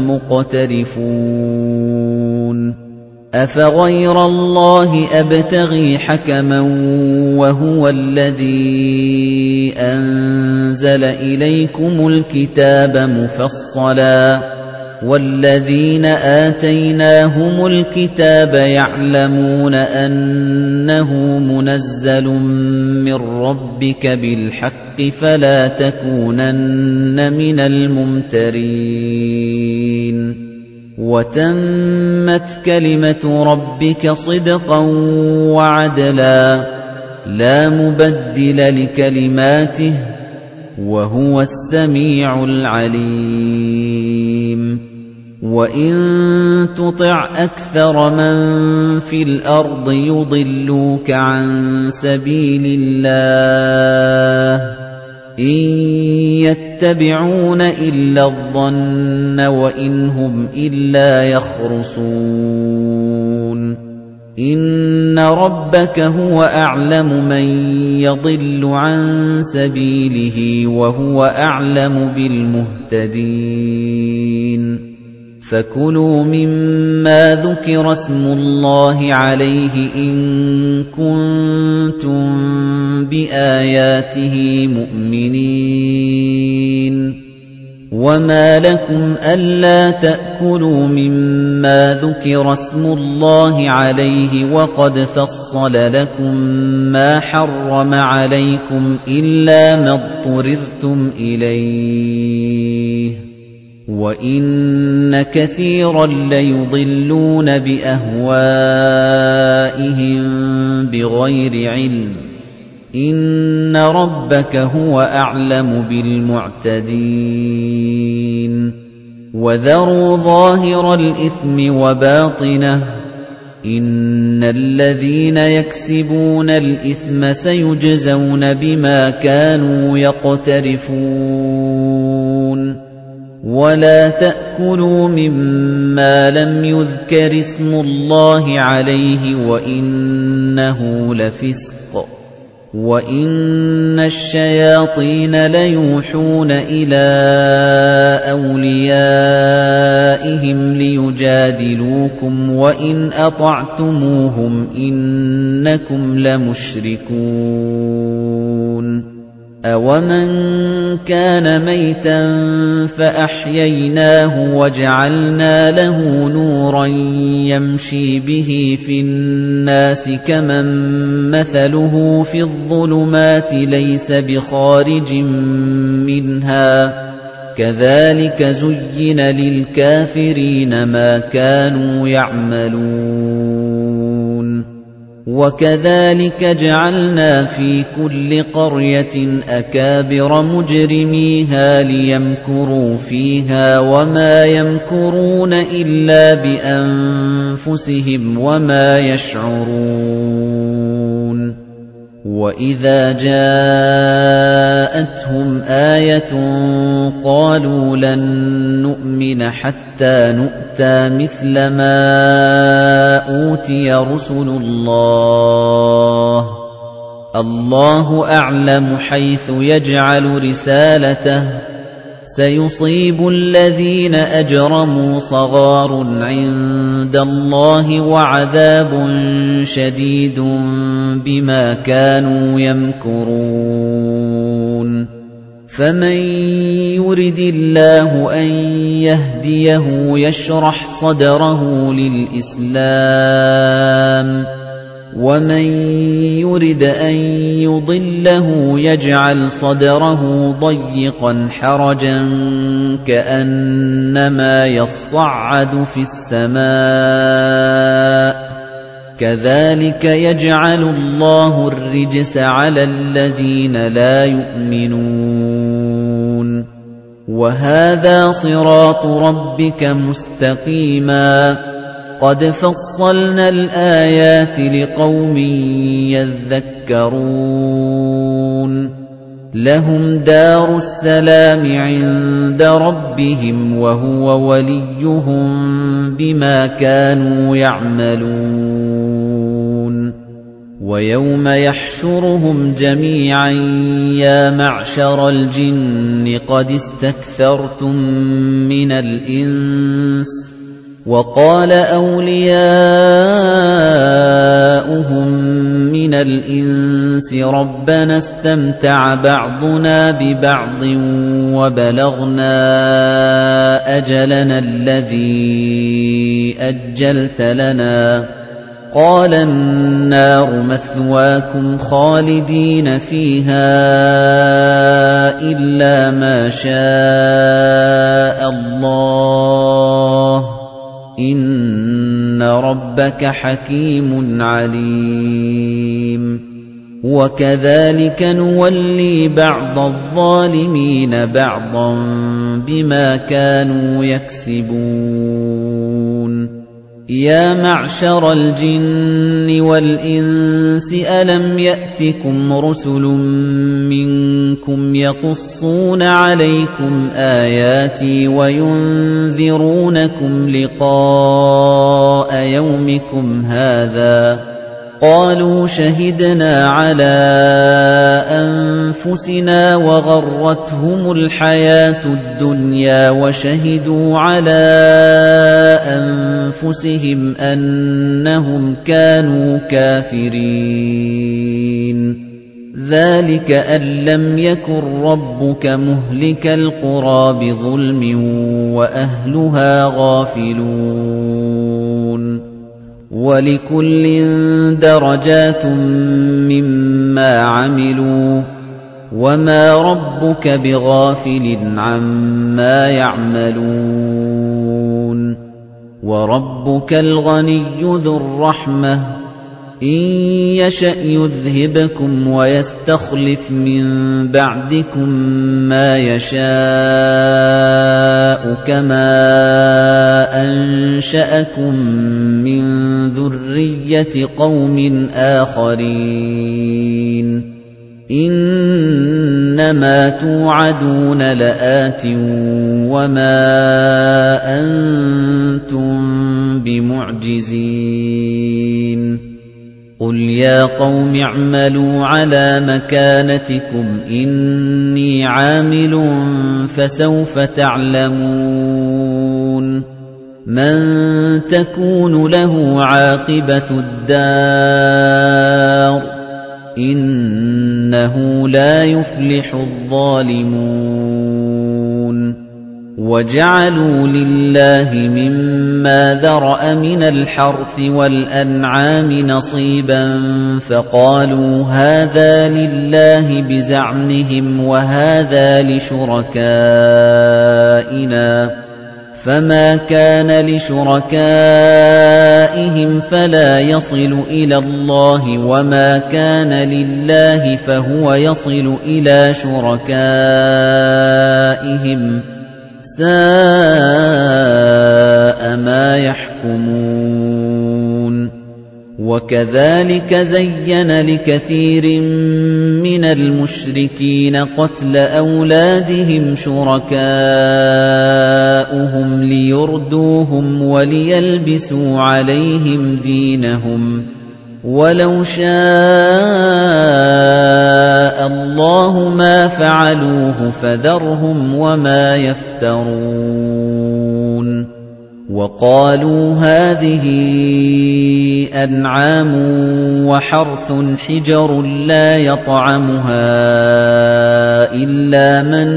مُّقْتَرِفُونَ أَفَغَيْرَ اللَّهِ أَبْتَغِي حَكَمًا وَهُوَ الَّذِي أَنزَلَ إِلَيْكُمُ الْكِتَابَ مُفَصَّلًا وَالَّذِينَ آتَيْنَاهُمُ الْكِتَابَ يَعْلَمُونَ أَنَّهُ مُنَزَّلٌ مِّن رَّبِّكَ بِالْحَقِّ فَلَا تَكُونَنَّ مِنَ الْمُمْتَرِينَ وَتَمَّتْ كَلِمَةُ رَبِّكَ صِدْقًا وَعَدْلًا لَّا مُبَدِّلَ لِكَلِمَاتِهِ وَهُوَ السَّمِيعُ الْعَلِيمُ وَإِن تُطِعْ أَكْثَرَ مَن فِي الْأَرْضِ يُضِلُّوكَ عَن سَبِيلِ اللَّهِ إِن يَتَّبِعُونَ إِلَّا الظَّنَّ وَإِنْ هُمْ إِلَّا يَخْرُصُونَ إِنَّ رَبَّكَ هُوَ أَعْلَمُ مَن يَضِلُّ عَن سَبِيلِهِ وَهُوَ أَعْلَمُ بِالْمُهْتَدِينَ فَكُلُوا مِمَّا ذُكِرَ اسْمُ اللَّهِ عَلَيْهِ إِن كُنتُم بِآيَاتِهِ مُؤْمِنِينَ وَمَا لَكُمْ أَلَّا تَأْكُلُوا مِمَّا ذُكِرَ اسْمُ اللَّهِ عَلَيْهِ وَقَدْ فَصَّلَ لَكُم مَّا حَرَّمَ عَلَيْكُمْ إِلَّا مَا اضْطُرِرْتُمْ إِلَيْهِ وَإِنَّ كَثِيرًا لَّيُضِلُّونَ بِأَهْوَائِهِم بِغَيْرِ عِلْمٍ إِنَّ رَبَّكَ هُوَ أَعْلَمُ بِالْمُعْتَدِينَ وَذَرُوا ظَاهِرَ الْإِثْمِ وَبَاطِنَهُ إِنَّ الَّذِينَ يَكْسِبُونَ الْإِثْمَ سَيُجْزَوْنَ بِمَا كَانُوا يَقْتَرِفُونَ وَلَا تَأْكُلُوا مِمَّا لَمْ يُذْكَرِ اسْمُ اللَّهِ عَلَيْهِ وَإِنَّهُ لَفِسْقٌ وَإِنَّ الشَّيَاطِينَ لَيُوحُونَ إِلَىٰ أَوْلِيَائِهِمْ لِيُجَادِلُوكُمْ وَإِنْ أَطَعْتُمُوهُمْ إِنَّكُمْ لَمُشْرِكُونَ أَوَمَنْ كَانَ مَيْتًا فَأَحْيَيْنَاهُ وَجَعَلْنَا لَهُ نُورًا يَمْشِي بِهِ فِي النَّاسِ كَمَن مَّثَلُهُ فِي الظُّلُمَاتِ لَيْسَ بِخَارِجٍ مِّنْهَا كَذَلِكَ زُيِّنَ لِلْكَافِرِينَ مَا كَانُوا يَعْمَلُونَ وَكَذَلِكَ جَعَلْنَا فِي كُلِّ قَرْيَةٍ أَكَابِرَ مُجْرِمِيهَا لِيَمْكُرُوا فِيهَا وَمَا يَمْكُرُونَ إِلَّا بِأَنفُسِهِمْ وَمَا يَشْعُرُونَ وَإِذَا جَاءَتْهُمْ آيَةٌ قَالُوا لَن نُّؤْمِنَ حَتَّىٰ نُؤْتَىٰ مِثْلَ مَا أُوتِيَ رُسُلُ اللَّهِ اللَّهُ أَعْلَمُ حَيْثُ يَجْعَلُ رِسَالَتَهُ سيصيب الذين أجرموا صغار عند الله وعذاب شديد بما كانوا يمكرون فمن يرد الله أن يهديه يشرح صدره للإسلام ومن يرد أن يضله يجعل صدره ضيقا حرجا كأنما يصعد في السماء كذلك يجعل الله الرجس على الذين لا يؤمنون وهذا صراط ربك مستقيما قد فصلنا الآيات لقوم يذكرون لهم دار السلام عند ربهم وهو وليهم بما كانوا يعملون ويوم يحشرهم جميعا يا معشر الجن قد استكثرتم من الإنس وقال أولياؤهم من الإنس ربنا استمتع بعضنا ببعض وبلغنا أجلنا الذي أجلت لنا قال النار مثواكم خالدين فيها إلا ما شاء الله إن ربك حكيم عليم وكذلك نولي بعض الظالمين بعضا بما كانوا يكسبون يا معشر الجن والإنس ألم يأتكم رسل منكم يقصون عليكم آياتي وينذرونكم لقاء يومكم هذا قالوا شهدنا على أنفسنا وغرتهم الحياة الدنيا وشهدوا على أنفسهم أنهم كانوا كافرين ذلك أن لم يكن ربك مهلك القرى بظلم وأهلها غافلون وَلِكُلٍّ دَرَجَاتٌ مِّمَّا عَمِلُوا وَمَا رَبُّكَ بِغَافِلٍ عَمَّا يَعْمَلُونَ وَرَبُّكَ الْغَنِيُّ ذُو الرَّحْمَةِ إِن يَشَأْ يُذْهِبْكُمْ وَيَسْتَخْلِفْ مِن بَعْدِكُم مَّا يَشَاءُ كَمَا أَنشَأَكُم مِّن ذُرِّيَّةِ قَوْمٍ آخَرِينَ إِنَّمَا تُوعَدُونَ لَآتٍ وَمَا أَنتُم بِمُعْجِزِينَ قُلْ يَا قَوْمِ اعْمَلُوا عَلَى مَكَانَتِكُمْ إِنِّي عَامِلٌ فَسَوْفَ تَعْلَمُونَ مَن تَكُونُ لَهُ عَاقِبَةُ الدَّارِ إِنَّهُ لَا يُفْلِحُ الظَّالِمُونَ وَجَعَلُوا لِلَّهِ مِمَّا ذَرَأَ مِنَ الْحَرْثِ وَالْأَنْعَامِ نَصِيبًا فَقَالُوا هَذَا لِلَّهِ بِزَعْمِهِمْ وَهَذَا لِشُرَكَائِنَا فَمَا كَانَ لِشُرَكَائِهِمْ فَلَا يَصِلُ إِلَى اللَّهِ وَمَا كَانَ لِلَّهِ فَهُوَ يَصِلُ إِلَى شُرَكَائِهِمْ سَاءَ مَا يَحْكُمُونَ وَكَذَلِكَ زَيَّنَ لِكَثِيرٍ مِنَ الْمُشْرِكِينَ قَتْلَ أَوْلَادِهِمْ شُرَكَاؤُهُمْ لِيُرْدُوهُمْ وَلِيَلْبِسُوا عَلَيْهِمْ دِينَهُمْ وَلَوْ شَاءَ اللَّهُ مَا فَعَلُوهُ فَذَرْهُمْ وَمَا يَفْتَرُونَ وَقَالُوا هَٰذِهِ أَنْعَامٌ وَحَرْثٌ حِجْرٌ لَّا يَطْعَمُهَا إِلَّا مَن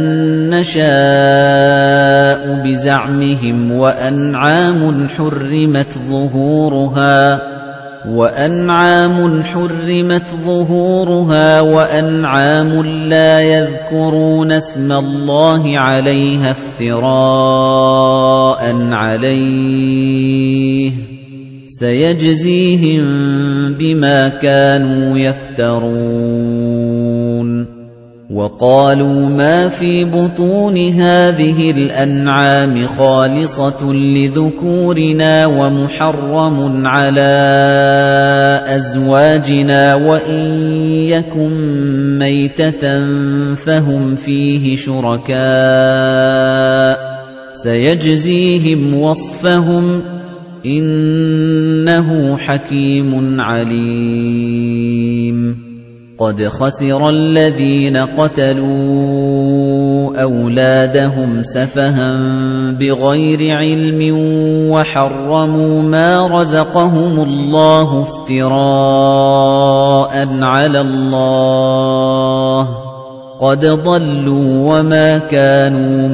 نَّشَاءُ بِزَعْمِهِمْ وَأَنْعَامٌ حُرِّمَتْ ظُهُورُهَا وَأَنْعَامٌ حُرِّمَتْ ظُهُورُهَا وَأَنْعَامٌ لَّا يَذْكُرُونَ اسْمَ اللَّهِ عَلَيْهَا افْتِرَاءً عَلَيْهِ سَيَجْزِيهِم بِمَا كَانُوا يَفْتَرُونَ وَقَالُوا مَا فِي بُطُونِ هَٰذِهِ الْأَنْعَامِ خَالِصَةٌ لِّذُكُورِنَا وَمُحَرَّمٌ عَلَىٰ أَزْوَاجِنَا وَإِن يَكُن مَّيْتَةً فَهُمْ فِيهِ شُرَكَاءُ سَيَجْزِيهِمْ وَصْفَهُمْ ۚ إِنَّهُ حَكِيمٌ عَلِيمٌ قَدْ خَسِرَ الَّذِينَ قَتَلُوا أَوْلَادَهُمْ سَفَهًا بِغَيْرِ عِلْمٍ وَحَرَّمُوا مَا رَزَقَهُمُ اللَّهُ افْتِرَاءً عَلَى اللَّهِ قَدْ ضَلُّوا وَمَا كَانُوا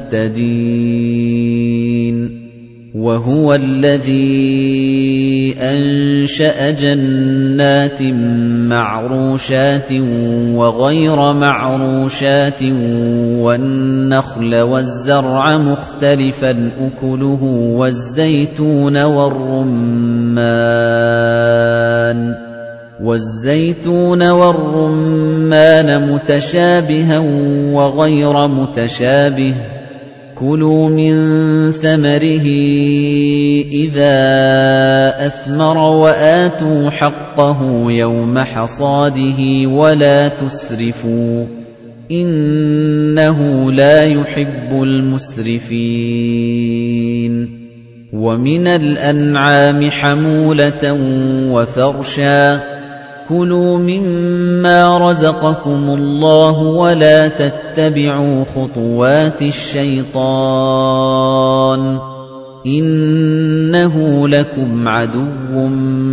مُهْتَدِينَ وَهُوَ الَّذِي أَنشَأَ جَنَّاتٍ مَّعْرُوشَاتٍ وَغَيْرَ مَعْرُوشَاتٍ وَالنَّخْلَ وَالزَّرْعَ مُخْتَلِفًا أُكُلُهُ وَالزَّيْتُونَ وَالرُّمَّانَ وَالزَّيْتُونَ وَالرُّمَّانَ مُتَشَابِهًا وَغَيْرَ مُتَشَابِهٍ ۚ كُلُوا مِن ثَمَرِهِ إِذَا أَثْمَرَ وَآتُوا حَقَّهُ يَوْمَ حَصَادِهِ وَلَا تُسْرِفُوا ۚ إِنَّهُ لَا يُحِبُّ الْمُسْرِفِينَ وَمِنَ الْأَنْعَامِ حَمُولَةً وَفَرْشًا ۚ كُلُوا مِمَّا رَزَقَكُمُ اللَّهُ وَلَا تَتَّبِعُوا خُطُوَاتِ الشَّيْطَانِ ۚ إِنَّهُ لَكُمْ عَدُوٌّ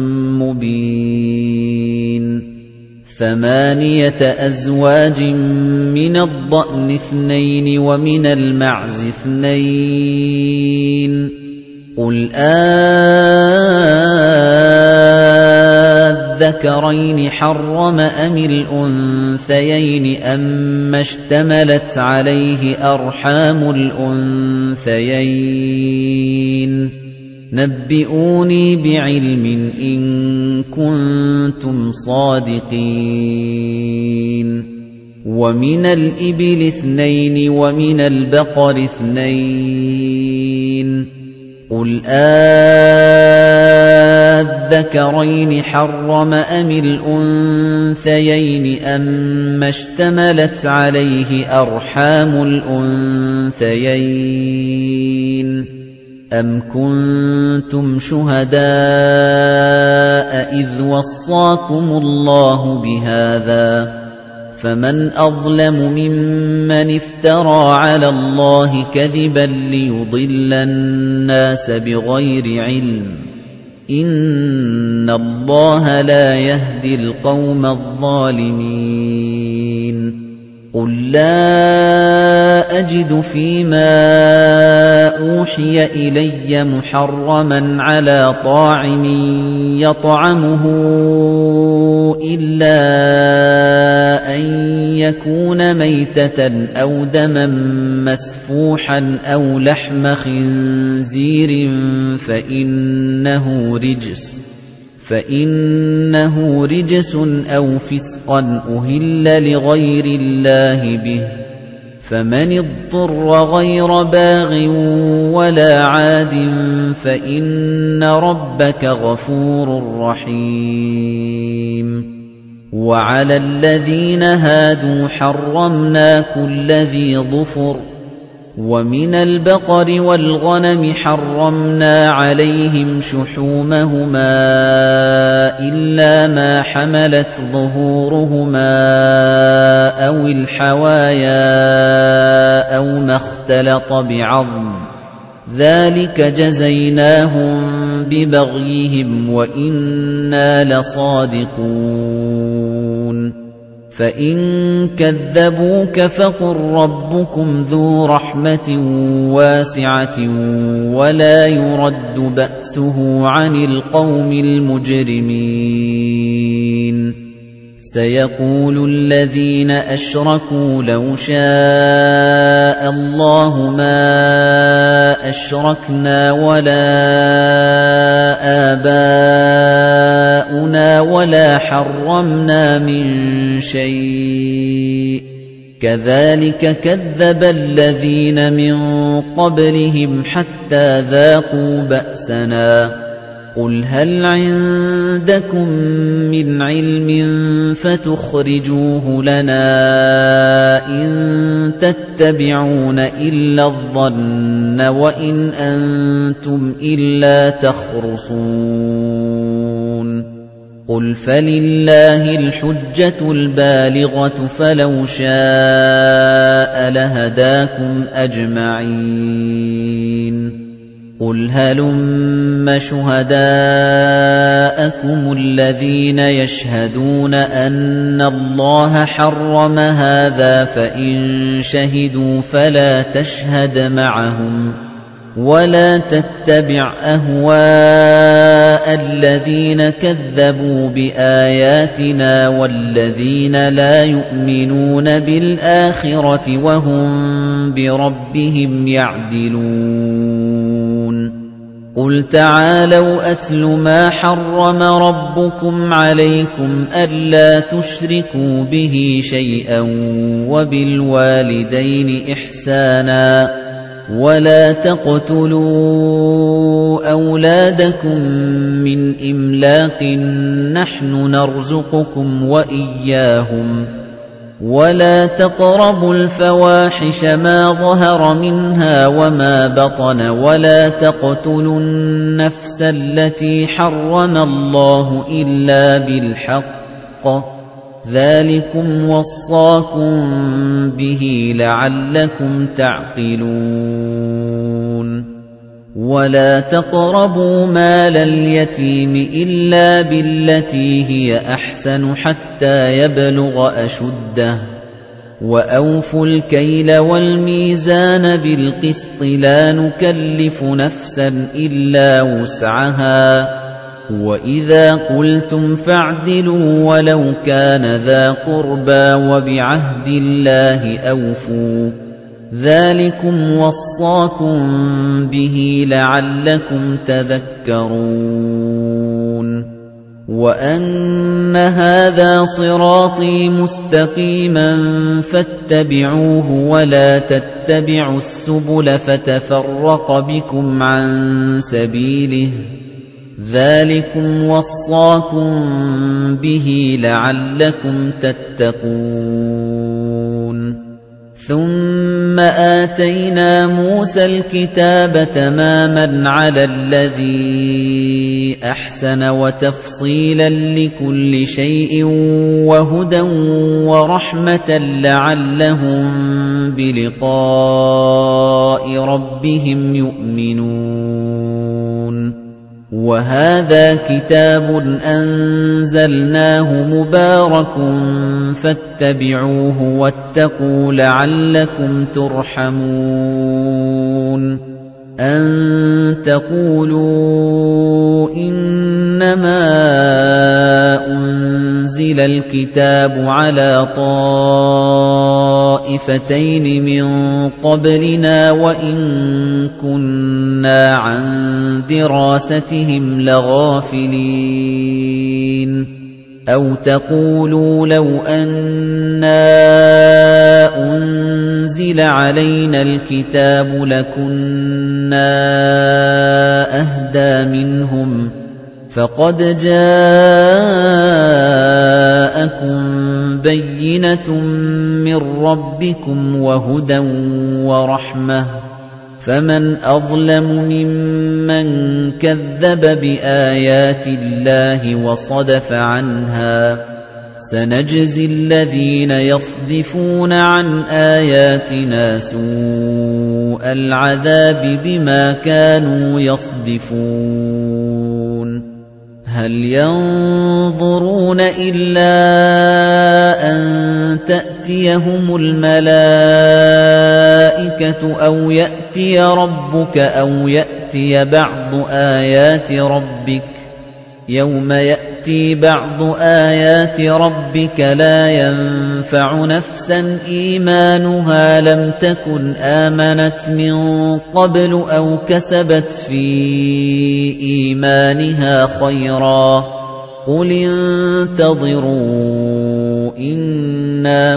مُّبِينٌ ثَمَانِيَةَ أَزْوَاجٍ مِّنَ الضَّأْنِ اثْنَيْنِ وَمِنَ الْمَعْزِ اثْنَيْنِ ۗ قُلْ آلذَّكَرَيْنِ حَرَّمَ أَمِ الْأُنثَيَيْنِ أَمَّا اشْتَمَلَتْ عَلَيْهِ أَرْحَامُ الْأُنثَيَيْنِ ۖ نَبِّئُونِي بِعِلْمٍ إِن كُنتُمْ صَادِقِينَ وَمِنَ الْإِبِلِ اثْنَيْنِ وَمِنَ الْبَقَرِ اثْنَيْنِ ۗ قُلْ آلذَّكَرَيْنِ حَرَّمَ أَمِ الْأُنثَيَيْنِ أَمَّا اشْتَمَلَتْ عَلَيْهِ أَرْحَامُ الْأُنثَيَيْنِ ۖ أَمْ كُنتُمْ شُهَدَاءَ إِذْ وَصَّاكُمُ اللَّهُ بِهَٰذَا ۚ فَمَنْ أَظْلَمُ مِمَّنِ افْتَرَىٰ عَلَى اللَّهِ كَذِبًا لِّيُضِلَّ النَّاسَ بِغَيْرِ عِلْمٍ ۗ إِنَّ اللَّهَ لَا يَهْدِي الْقَوْمَ الظَّالِمِينَ قُل لَّا أَجِدُ فِيمَا أُوحِيَ إِلَيَّ مُحَرَّمًا عَلَىٰ طَاعِمٍ يَطْعَمُهُ إِلَّا أَن يَكُونَ مَيْتَةً أَوْ دَمًا مَّسْفُوحًا أَوْ لَحْمَ خِنزِيرٍ فَإِنَّهُ رِجْسٌ فَإِنَّهُ رِجْسٌ أَوْ فِسْقًا أُهِلَّ لِغَيْرِ اللَّهِ بِهِ ۚ فَمَنِ اضْطُرَّ غَيْرَ بَاغٍ وَلَا عَادٍ فَإِنَّ رَبَّكَ غَفُورٌ رَّحِيمٌ وَعَلَى الَّذِينَ هَادُوا حَرَّمْنَا كُلَّ ذِي ظُفُرٍ وَمِنَ الْبَقَرِ وَالْغَنَمِ حَرَّمْنَا عَلَيْهِمْ شُحُومَهُمَا إِلَّا مَا حَمَلَتْ ظُهُورُهُمَا أَوِ الْحَوَايَا أَوْ مَا اخْتَلَطَ بِعَظْمٍ ذَلِكَ جَزَيْنَاهُم بِبَغْيِهِمْ وَإِنَّا لَصَادِقُونَ فَإِن كَذَّبُوكَ فَقُل رَّبُّكُمْ ذُو رَحْمَةٍ وَاسِعَةٍ وَلَا يُرَدُّ بَأْسُهُ عَنِ الْقَوْمِ الْمُجْرِمِينَ سَيَقُولُ الَّذِينَ أَشْرَكُوا لَوْ شَاءَ اللَّهُ مَا أَشْرَكْنَا وَلَا آبَاؤُنَا وَلَا حَرَّمْنَا مِن شَيْءٍ كَذَلِكَ كَذَّبَ الَّذِينَ مِن قَبْلِهِمْ حَتَّى ذَاقُوا بَأْسَنَا قُلْ هَلْ عِندَكُم مِّنْ عِلْمٍ فَتُخْرِجُوهُ لَنَا إِن تَتَّبِعُونَ إِلَّا الظَّنَّ وَإِنْ أَنتُمْ إِلَّا تَخْرُصُونَ قُلْ فَلِلَّهِ الْحُجَّةُ الْبَالِغَةُ فَلَوْ شَاءَ لَهَدَاكُمْ أَجْمَعِينَ قُلْ هَلُمَّ شُهَدَاءَكُمُ الَّذِينَ يَشْهَدُونَ أَنَّ اللَّهَ حَرَّمَ هَٰذَا فَإِن شَهِدُوا فَلَا تَشْهَدْ مَعَهُمْ وَلَا تَتَّبِعْ أَهْوَاءَ الَّذِينَ كَذَّبُوا بِآيَاتِنَا وَالَّذِينَ لَا يُؤْمِنُونَ بِالْآخِرَةِ وَهُم بِرَبِّهِمْ يَعْدِلُونَ قُلْ تَعَالَوْا أَتْلُ مَا حَرَّمَ رَبُّكُمْ عَلَيْكُمْ أَلَّا تُشْرِكُوا بِهِ شَيْئًا وَبِالْوَالِدَيْنِ إِحْسَانًا وَلَا تَقْتُلُوا أَوْلَادَكُم مِّنْ إِمْلَاقٍ نَّحْنُ نَرْزُقُكُمْ وَإِيَّاهُمْ وَلَا تَقْرَبُوا الْفَوَاحِشَ مَا ظَهَرَ مِنْهَا وَمَا بَطَنَ وَلَا تَقْتُلُوا النَّفْسَ الَّتِي حَرَّمَ اللَّهُ إِلَّا بِالْحَقِّ ذَلِكُمْ وَصَّاكُم بِهِ لَعَلَّكُمْ تَعْقِلُونَ وَلَا تَقْرَبُوا مَالَ الْيَتِيمِ إِلَّا بِالَّتِي هِيَ أَحْسَنُ حَتَّى يَبْلُغَ أَشُدَّهُ وَأَوْفُوا الْكَيْلَ وَالْمِيزَانَ بِالْقِسْطِ لَا نُكَلِّفُ نَفْسًا إِلَّا وُسْعَهَا وَإِذَا قُلْتُمْ فَاعْدِلُوا وَلَوْ كَانَ ذَا قُرْبَى وَبِعَهْدِ اللَّهِ أَوْفُوا ذَلِكُمْ وَصَّاكُم بِهِ لَعَلَّكُمْ تَذَكَّرُونَ وَأَنَّ هَذَا صِرَاطِي مُسْتَقِيمًا فَاتَّبِعُوهُ وَلَا تَتَّبِعُوا السُّبُلَ فَتَفَرَّقَ بِكُمْ عَن سَبِيلِهِ ذَلِكُمْ وَصَّاكُم بِهِ لَعَلَّكُمْ تَتَّقُونَ ثُمَّ آتَيْنَا مُوسَى الْكِتَابَ تَمَامًا عَلَى الَّذِي أَحْسَنَ وَتَفْصِيلًا لِكُلِّ شَيْءٍ وَهُدًى وَرَحْمَةً لَعَلَّهُم بِلِقَاءِ رَبِّهِمْ يُؤْمِنُونَ وَهَذَا كِتَابٌ أَنزَلْنَاهُ مُبَارَكٌ فَاتَّبِعُوهُ وَاتَّقُوا لَعَلَّكُمْ تُرْحَمُونَ أَن تَقُولُوا إِنَّمَا أُنزِلَ الْكِتَابُ عَلَى طَائِفَتَيْنِ مِن قَبْلِنَا وَإِن كُنَّا عَن دِرَاسَتِهِمْ لَغَافِلِينَ أَوْ تَقُولُوا لَوْ أَنَّا أُنزِلَ عَلَيْنَا الْكِتَابُ لَكُنَّا أَهْدَىٰ مِنْهُمْ فَقَدْ جَاءَكُم بَيِّنَةٌ مِّن رَّبِّكُمْ وَهُدًى وَرَحْمَةٌ فَمَنْ أَظْلَمُ مِمَّن كَذَّبَ بِآيَاتِ اللَّهِ وَصَدَفَ عَنْهَا سَنَجْزِي الَّذِينَ يَصْدِفُونَ عَنْ آيَاتِنَا سُوءَ الْعَذَابِ بِمَا كَانُوا يَصْدِفُونَ هَلْ يَنظُرُونَ إِلَّا أَن تَأْتِيَهُمُ الْمَلَائِكَةُ أَوْ يَأْتِيَ رَبُّكَ أَوْ يَأْتِيَ بَعْضُ آيَاتِ رَبِّكَ يَوْمَ يَأْتِي بَعْضُ آيَاتِ رَبِّكَ لَا يَنفَعُ نَفْسًا إِيمَانُهَا لَمْ تَكُنْ آمَنَتْ مِن قَبْلُ أَوْ كَسَبَتْ فِي إِيمَانِهَا خَيْرًا قُلِ انتَظِرُوا إِنَّا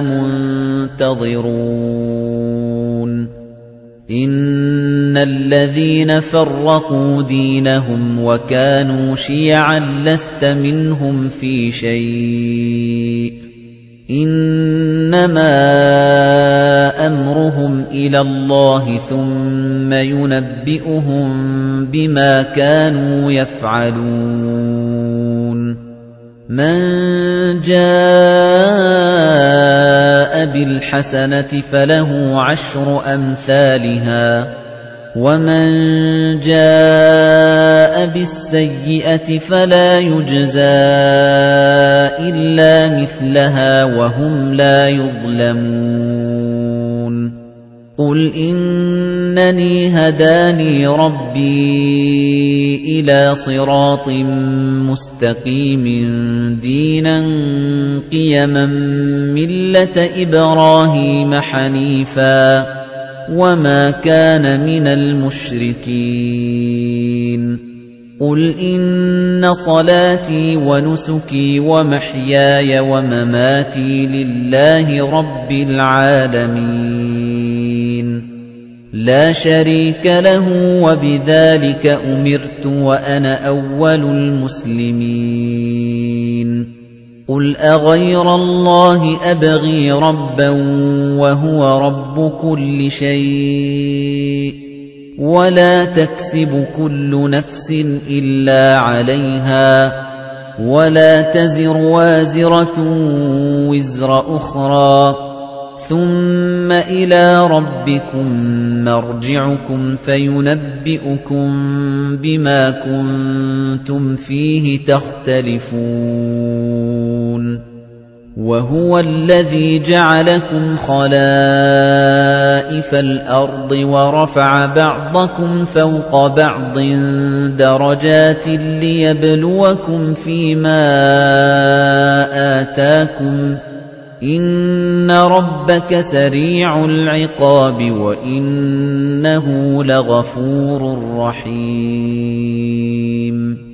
مُنتَظِرُونَ إِنَّ الَّذِينَ فَرَّقُوا دِينَهُمْ وَكَانُوا شِيَعًا لَّسْتَ مِنْهُمْ فِي شَيْءٍ إِنَّمَا أَمْرُهُمْ إِلَى اللَّهِ ثُمَّ يُنَبِّئُهُم بِمَا كَانُوا يَفْعَلُونَ مَن جَاءَ بِالْحَسَنَةِ فَلَهُ عَشْرُ أَمْثَالِهَا وَمَن جَاءَ بِالسَّيِّئَةِ فَلَا يُجْزَىٰ إِلَّا مِثْلَهَا وَهُمْ لَا يُظْلَمُونَ قُلْ إِنَّنِي هَدَانِي رَبِّي إِلَىٰ صِرَاطٍ مُّسْتَقِيمٍ دِينًا قِيَمًا مِّلَّةَ إِبْرَاهِيمَ حَنِيفًا وَمَا كَانَ مِنَ الْمُشْرِكِينَ قُلْ إِنَّ صَلَاتِي وَنُسُكِي وَمَحْيَايَ وَمَمَاتِي لِلَّهِ رَبِّ الْعَالَمِينَ لَا شَرِيكَ لَهُ وَبِذَلِكَ أُمِرْتُ وَأَنَا أَوَّلُ الْمُسْلِمِينَ قُلْ أَغَيْرَ اللَّهِ أَبْغِي رَبًّا وَهُوَ رَبُّ كُلِّ شَيْءٍ وَلَا تَكْسِبُ كُلُّ نَفْسٍ إِلَّا عَلَيْهَا وَلَا تَزِرُ وَازِرَةٌ وِزْرَ أُخْرَى ثُمَّ إِلَى رَبِّكُمْ مَرْجِعُكُمْ فَيُنَبِّئُكُم بِمَا كُنتُمْ فِيهِ تَخْتَلِفُونَ وَهُوَ الَّذِي جَعَلَكُمْ خَلَائِفَ الْأَرْضِ وَرَفَعَ بَعْضَكُمْ فَوْقَ بَعْضٍ دَرَجَاتٍ لِيَبْلُوَكُمْ فِيمَا آتَاكُمْ إِنَّ رَبَّكَ سَرِيعُ الْعِقَابِ وَإِنَّهُ لَغَفُورٌ رَّحِيمٌ